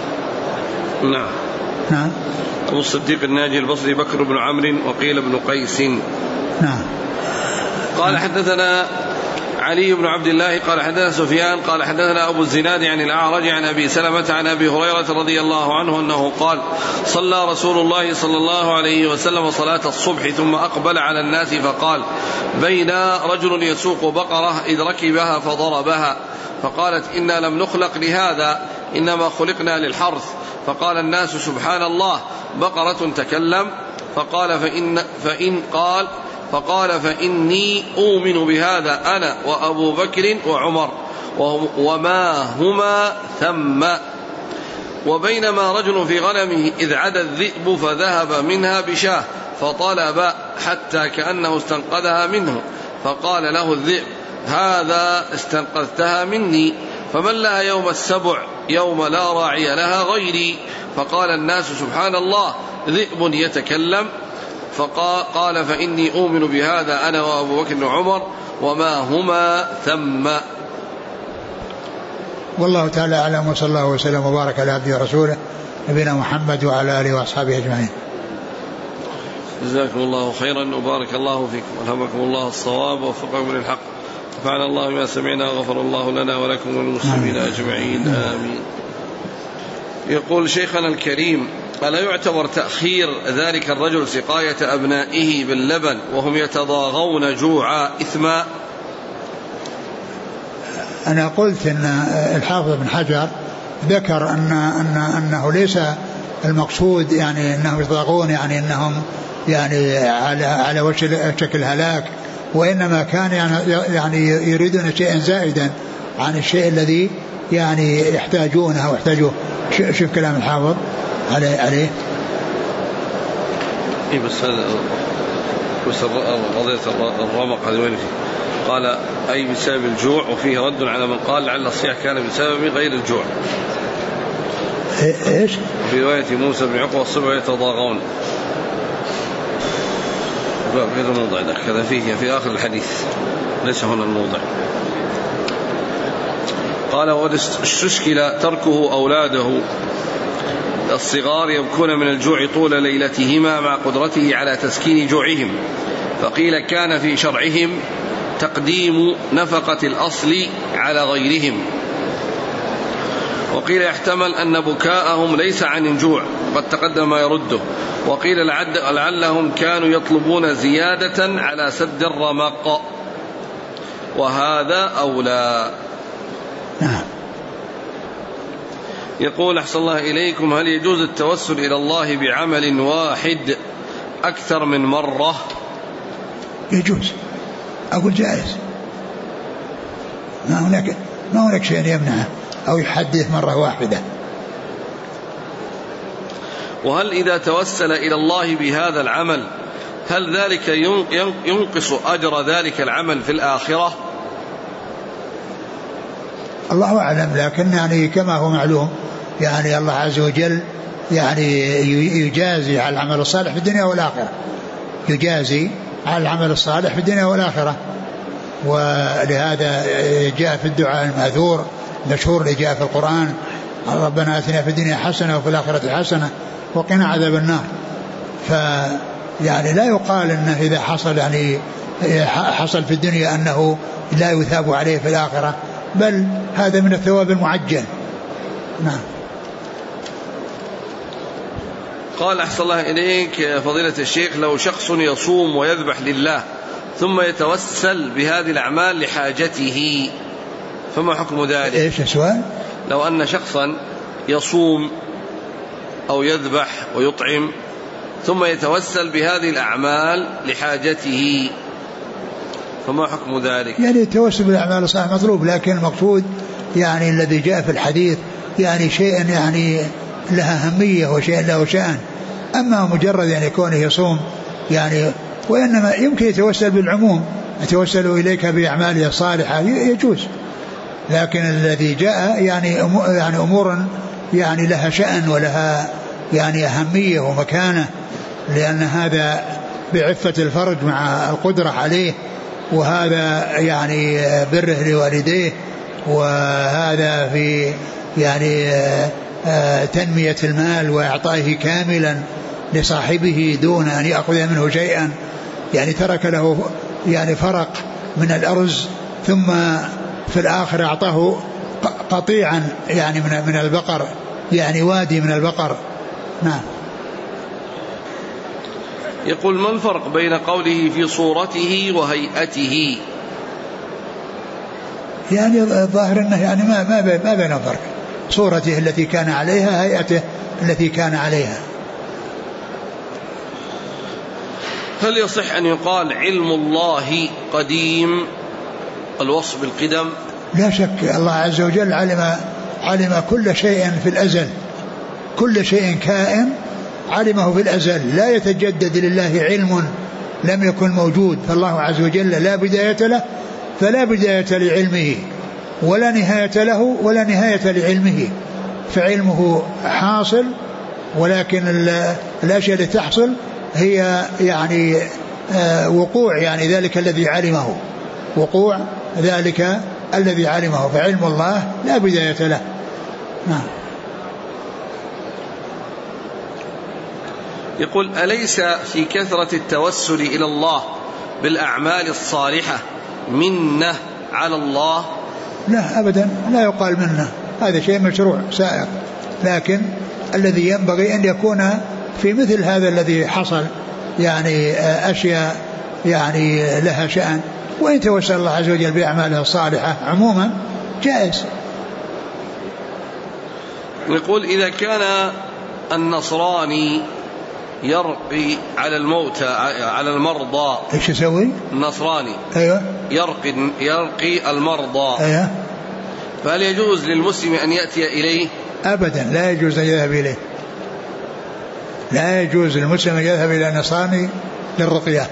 نعم. أبو الصديق الناجي البصري بكر بن عمرو وقيل ابن قيس. نعم. قال حدثنا علي بن عبد الله قال حدثنا سفيان قال حدثنا أبو الزناد عن الأعرج عن أبي سلمة عن أبي هريرة رضي الله عنه أنه قال صلى رسول الله صلى الله عليه وسلم صلاة الصبح ثم أقبل على الناس فقال بين رجل يسوق بقرة إذ ركبها فضربها فقالت إنا لم نخلق لهذا إنما خلقنا للحرث. فقال الناس سبحان الله بقرة تكلم. فقال فإني أؤمن بهذا أنا وأبو بكر وعمر وما هما ثم. وبينما رجل في غنمه إذ عدا الذئب فذهب منها بشاه فطلب حتى كأنه استنقذها منه فقال له الذئب هذا استنقذتها مني فمن لها يوم السبع يوم لا راعي لها غيري. فقال الناس سبحان الله ذئب يتكلم. فقال فإني أؤمن بهذا أنا وأبو بكر وعمر وما هما ثم. والله تعالى أعلم وصلى الله وسلم وبارك على عبده ورسوله نبينا محمد وعلى آله وأصحابه أجمعين. جزاكم الله خيرا وبارك الله فيكم والهمكم الله الصواب ووفقكم للحق. نفعنا الله بما سمعنا وغفر الله لنا ولكم والمسلمين أجمعين آمين. يقول شيخنا الكريم ألا يعتبر تأخير ذلك الرجل سقاية أبنائه باللبن وهم يتضاغون جوعا إثما؟ أنا قلت أن الحافظ بن حجر ذكر أنه ليس المقصود أنهم يتضاغون أنهم على وشك الهلاك، وإنما كان يريدون شيئا زائدا عن الشيء الذي يحتاجونه واحتاجوه. شوف كلام الحافظ عليه. بس قضية الرمق هذه وين فيه؟ قال أي بسبب الجوع، وفيه رد على من قال لعل الصياح كان بسبب غير الجوع. إيش؟ في رواية موسى بن عقبة الصبح يتضاغون غير الموضع ده كذا فيه في آخر الحديث ليس هنا الموضع. قال واستشكل تركه أولاده الصغار يبكون من الجوع طول ليلتهما مع قدرته على تسكين جوعهم، فقيل كان في شرعهم تقديم نفقة الأصل على غيرهم، وقيل يحتمل أن بكاءهم ليس عن الجوع قد تقدم ما يرده، وقيل لعلهم كانوا يطلبون زيادة على سد الرمق، وهذا أولى. يقول أحسن الله إليكم هل يجوز التوسل إلى الله بعمل واحد أكثر من مرة؟ يجوز، أقول جائز، ما هناك شيء يمنعه أو يحدث مرة واحدة. وهل إذا توسل إلى الله بهذا العمل هل ذلك ينقص أجر ذلك العمل في الآخرة؟ الله أعلم، لكن كما هو معلوم الله عز وجل يجازي على العمل الصالح في الدنيا والآخرة، يجازي على العمل الصالح في الدنيا والآخرة. ولهذا جاء في الدعاء المأثور مشهور اللي جاء في القرآن ربنا آتنا في الدنيا حسنة وفي الآخرة حسنة وقنا عذاب النار. يعني لا يقال أنه إذا حصل يعني حصل في الدنيا أنه لا يثاب عليه في الآخرة، بل هذا من الثواب المعجل. نعم. قال أحسن الله إليك فضيلة الشيخ، لو شخص يصوم ويذبح لله ثم يتوسل بهذه الأعمال لحاجته فما حكم ذلك؟ إيش السؤال؟ لو أن شخصا يصوم أو يذبح ويطعم ثم يتوسل بهذه الأعمال لحاجته فما حكم ذلك؟ يعني التوسل بالأعمال الصالحة مطلوب، لكن المقصود يعني الذي جاء في الحديث يعني شيء يعني لها أهمية وشيء له شأن. أما مجرد يعني كونه يصوم يعني، وإنما يمكن يتوسل بالعموم، يتوسل إليك بأعماله الصالحة يجوز، لكن الذي جاء يعني أمور يعني لها شأن ولها يعني أهمية ومكانة، لأن هذا بعفة الفرج مع القدرة عليه، وهذا يعني بره لوالديه، وهذا في يعني تنمية المال وإعطائه كاملا لصاحبه دون أن يأخذ منه شيئا، يعني ترك له يعني فرق من الأرز ثم في الآخر أعطاه قطيعا يعني من البقر، يعني وادي من البقر. نعم. يقول ما الفرق بين قوله في صورته وهيئته؟ يعني الظاهر أنه يعني ما بين فرق، صورته التي كان عليها، هيئته التي كان عليها. هل يصح أن يقال علم الله قديم الوصف بالقدم؟ لا شك الله عز وجل علم كل شيء في الأزل، كل شيء كائن علمه في الأزل، لا يتجدد لله علم لم يكن موجود، فالله عز وجل لا بداية له فلا بداية لعلمه، ولا نهاية له ولا نهاية لعلمه، فعلمه حاصل، ولكن الأشياء التي تحصل هي يعني وقوع يعني ذلك الذي علمه، وقوع ذلك الذي علمه، فعلم الله لا بداية له. نعم. يقول أليس في كثرة التوسل إلى الله بالأعمال الصالحة منة على الله؟ لا أبدا، لا يقال منه، هذا شيء مشروع سائق، لكن الذي ينبغي أن يكون في مثل هذا الذي حصل يعني أشياء يعني لها شأن، وإن توسل الله عز وجل بأعماله الصالحة عموما جائز. يقول إذا كان النصراني يرقي على الموتى على المرضى، ايش يسوي؟ النصراني ايوه يرقي المرضى، ايوه، فهل يجوز للمسلم أن يأتي إليه؟ أبدا لا يجوز أن يذهب إليه، لا يجوز للمسلم أن يذهب إلى النصراني للرقية.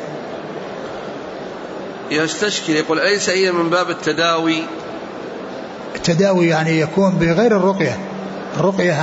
يستشكل يقول أليس هي من باب التداوي؟ التداوي يعني يكون بغير الرقية، الرقية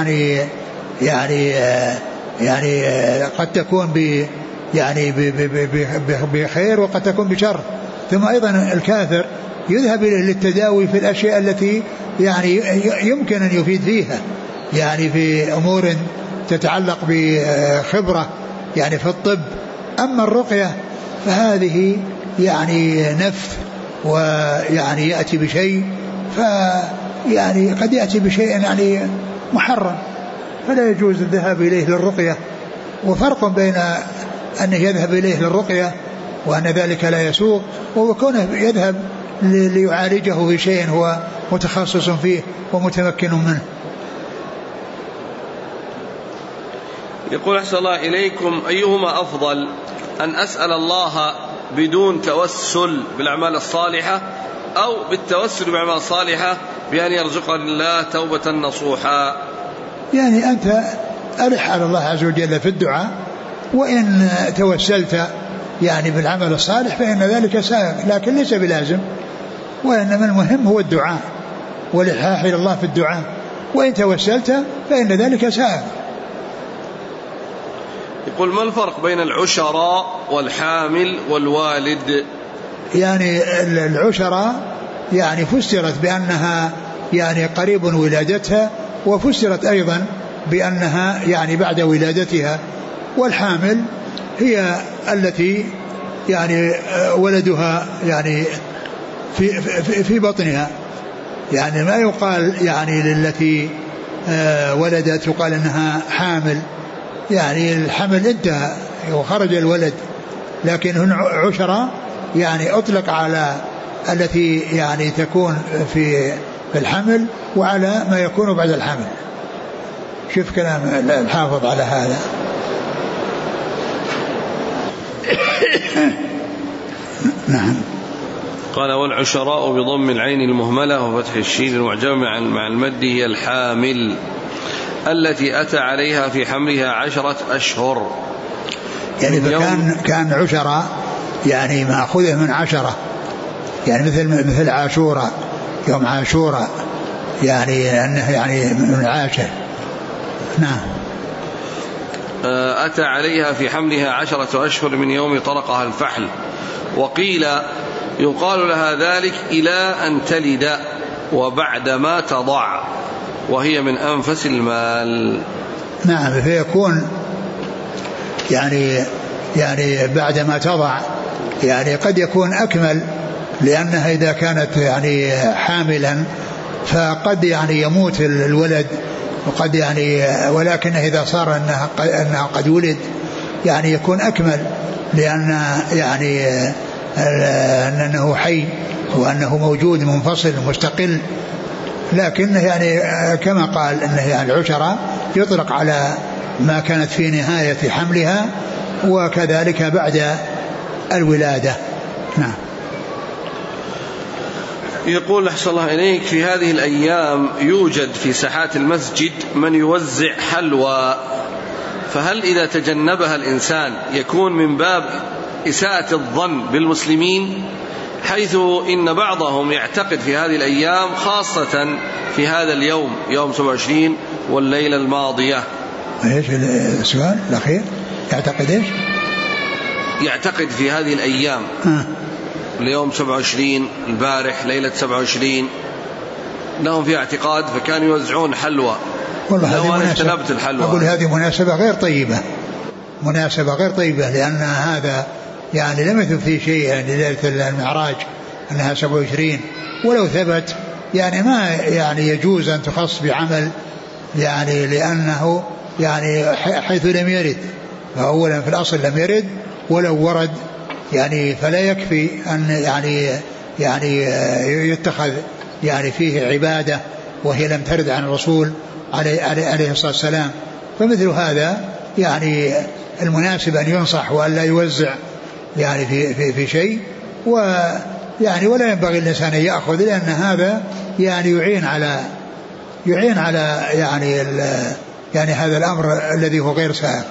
يعني قد تكون يعني بخير وقد تكون بشر. ثم أيضا الكافر يذهب إليه للتداوي في الأشياء التي يعني يمكن أن يفيد فيها، يعني في أمور تتعلق بخبرة يعني في الطب. أما الرقية فهذه يعني نفث، ويعني يأتي بشيء يعني قد يأتي بشيء يعني محرم، فلا يجوز الذهاب إليه للرقية. وفرق بين أن يذهب إليه للرقية وأن ذلك لا يسوغ، وكونه يذهب ليعالجه في شيء هو متخصص فيه ومتمكن منه. يقول أحسن الله إليكم أيهما أفضل، أن أسأل الله بدون توسل بالأعمال الصالحة أو بالتوسل بالأعمال الصالحة بأن يرزقني الله توبة نصوحا؟ يعني أنت ألح على الله عز وجل في الدعاء، وإن توسلت يعني بالعمل الصالح فإن ذلك سائغ، لكن ليس بلازم، وإنما المهم هو الدعاء والإلحاح إلى الله في الدعاء، وإن توسلت فإن ذلك سائغ. يقول ما الفرق بين العشراء والحامل والوالد؟ يعني العشراء يعني فسرت بأنها يعني قريب ولادتها، وفسرت أيضا بأنها يعني بعد ولادتها، والحامل هي التي يعني ولدها يعني في بطنها، يعني ما يقال يعني للتي ولدت يقال انها حامل، يعني الحمل انتهى وخرج الولد، لكن هنا عشرة يعني اطلق على التي يعني تكون في الحمل وعلى ما يكون بعد الحمل. شوف كلام الحافظ على هذا. نعم. قال والعشراء بضم العين المهملة وفتح الشين المعجمة مع المد هي الحامل التي أتى عليها في حملها 10 أشهر. يعني كان عشراء يعني مأخوذه من 10، يعني مثل عاشوراء، يوم عاشوراء يعني أنه يعني من 10. نعم. أتى عليها في حملها 10 أشهر من يوم طرقها الفحل. وقيل يقال لها ذلك إلى أن تلد وبعد ما تضع، وهي من أنفس المال. نعم. فيكون يعني بعد ما تضع يعني قد يكون أكمل، لأنها إذا كانت يعني حاملا فقد يعني يموت الولد، وقد يعني ولكن إذا صار أنه قد ولد يعني يكون أكمل، لأن يعني أنه حي وأنه موجود منفصل مستقل. لكن يعني كما قال أنه يعني العشرة يطلق على ما كانت في نهاية حملها وكذلك بعد الولادة. نعم. يقول أحسن الله إليك في هذه الأيام يوجد في ساحات المسجد من يوزع حلوى، فهل إذا تجنبها الإنسان يكون من باب إساءة الظن بالمسلمين، حيث إن بعضهم يعتقد في هذه الأيام خاصة في هذا اليوم يوم 27 والليلة الماضية؟ ايش السؤال الأخير؟ يعتقد ايش؟ يعتقد في هذه الأيام اليوم 27 البارح ليلة 27 لهم في اعتقاد، فكانوا يوزعون حلوى. والله هذه اجتنبت الحلوى. أقول هذه مناسبة غير طيبة، مناسبة غير طيبة، لأن هذا يعني لم يثبت في شيء يعني ليلة المعراج أنها 27، ولو ثبت يعني ما يعني يجوز أن تخص بعمل يعني لأنه يعني حيث لم يرد، فأولا في الأصل لم يرد، ولو ورد يعني فلا يكفي أن يعني يتخذ يعني فيه عبادة وهي لم ترد عن الرسول عليه الصلاة والسلام. فمثل هذا يعني المناسب أن ينصح وأن لا يوزع يعني في شيء، ويعني ولا ينبغي الإنسان أن يأخذ، لأن هذا يعني يعين على يعني هذا الأمر الذي هو غير سائغ.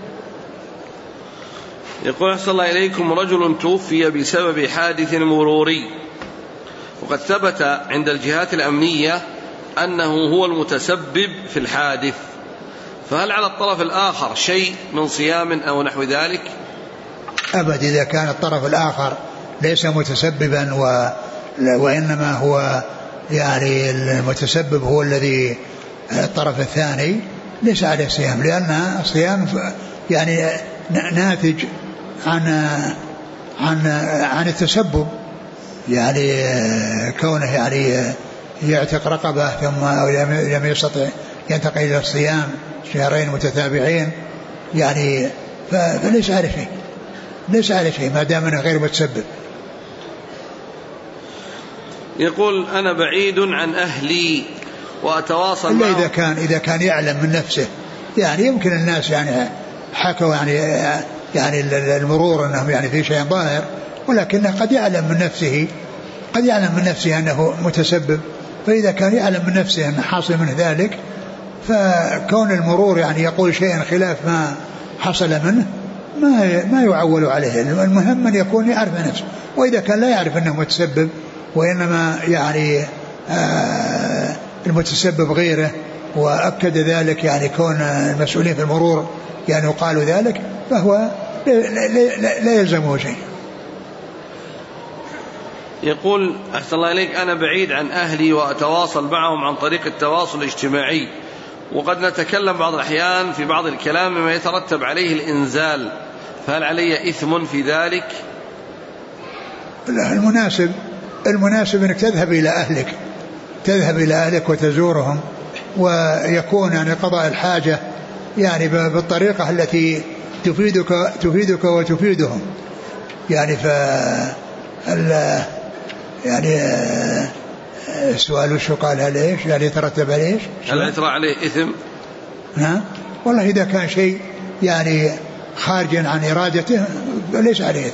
يقول أحسن الله إليكم رجل توفي بسبب حادث مروري، وقد ثبت عند الجهات الأمنية أنه هو المتسبب في الحادث، فهل على الطرف الآخر شيء من صيام أو نحو ذلك؟ أبد، إذا كان الطرف الآخر ليس متسببا وإنما هو يعني المتسبب هو الذي الطرف الثاني، ليس عليه صيام، لأن الصيام يعني ناتج عن التسبب، يعني كونه يعني يعتق رقبة ثم لم يستطع ينتقل إلى الصيام شهرين متتابعين، يعني فليس عليه شيء، ليس عليه شيء ما دام انه غير متسبب. يقول أنا بعيد عن أهلي وأتواصل معهم. إلا إذا كان يعلم من نفسه، يعني يمكن الناس يعني حكوا يعني المرور أنهم يعني في شيء ظاهر، ولكنه قد يعلم من نفسه أنه متسبب، فإذا كان يعلم من نفسه أن حاصل منه ذلك، فكون المرور يعني يقول شيئا خلاف ما حصل منه ما يعول عليه. المهم أن يكون يعرف نفسه، وإذا كان لا يعرف أنه متسبب وإنما يعني المتسبب غيره، وأكد ذلك يعني كون المسؤولين في المرور يعني قالوا ذلك، فهو لا يلزمه شيء. يقول أحسن الله إليك أنا بعيد عن أهلي وأتواصل معهم عن طريق التواصل الاجتماعي، وقد نتكلم بعض الأحيان في بعض الكلام مما يترتب عليه الإنزال، فهل علي إثم في ذلك؟ المناسب أنك تذهب إلى أهلك وتزورهم، ويكون يعني قضاء الحاجة يعني بالطريقة التي تفيدك وتفيدهم. يعني يعني السؤال شو قال هل ايش يعني يترتب عليه ايش؟ هل يترى عليه إثم؟ نعم والله إذا كان شيء يعني خارجا عن إرادته ليس عليه.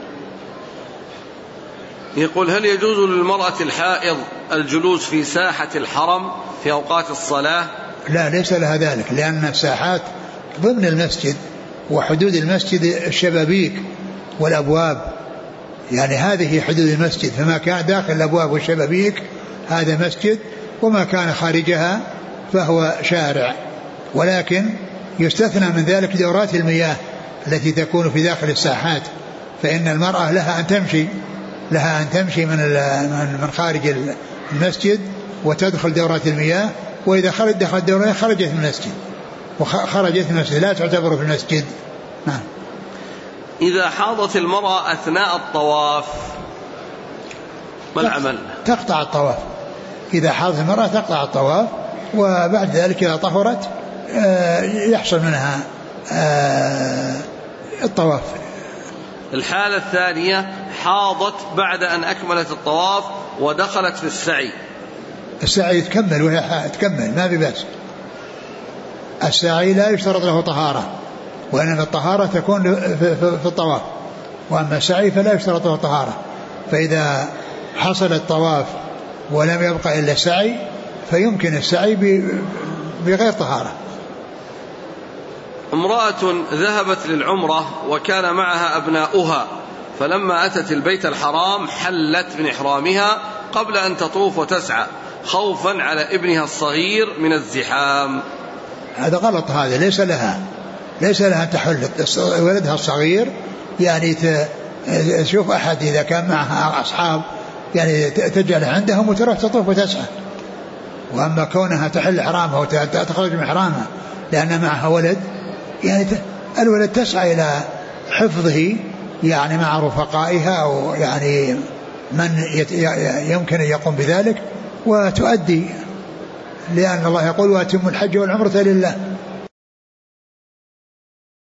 يقول هل يجوز للمرأة الحائض الجلوس في ساحة الحرم في أوقات الصلاة؟ لا ليس لها ذلك، لأن الساحات ضمن المسجد، وحدود المسجد الشبابيك والأبواب، يعني هذه حدود المسجد، فما كان داخل الأبواب والشبابيك هذا مسجد، وما كان خارجها فهو شارع. ولكن يستثنى من ذلك دورات المياه التي تكون في داخل الساحات، فإن المرأة لها أن تمشي من خارج المسجد وتدخل دورات المياه، وإذا دخلت دورات خرجت من المسجد، وخرجت من المسجد لا تعتبر في المسجد. نعم. إذا حاضت المرأة أثناء الطواف ما العمل؟ تقطع الطواف. إذا حاضت المرأة تقطع الطواف، وبعد ذلك إذا طهرت يحصل منها الطواف. الحالة الثانية حاضت بعد أن أكملت الطواف ودخلت في السعي. السعي تكمل وهي تكمل ما ببأس. السعي لا يشترط له طهارة، وإنما الطهارة تكون في الطواف، وأما السعي فلا يشترط له طهارة. فإذا حصل الطواف ولم يبقى إلا السعي فيمكن السعي بغير طهارة. امرأة ذهبت للعمرة وكان معها أبناؤها، فلما أتت البيت الحرام حلت من إحرامها قبل أن تطوف وتسعى خوفا على ابنها الصغير من الزحام. هذا غلط، هذا ليس لها أن تحل ولدها الصغير، يعني تشوف أحد إذا كان معها أصحاب يعني تجعل عندهم وتروح تطوف وتسعى. وأما كونها تحل حرامها وتخرج من حرامها لأن معها ولد، يعني الولد تسعى إلى حفظه يعني مع رفقائها، أو يعني من يمكن أن يقوم بذلك، وتؤدي، لأن الله يقول وأتموا الحج والعمرة لله.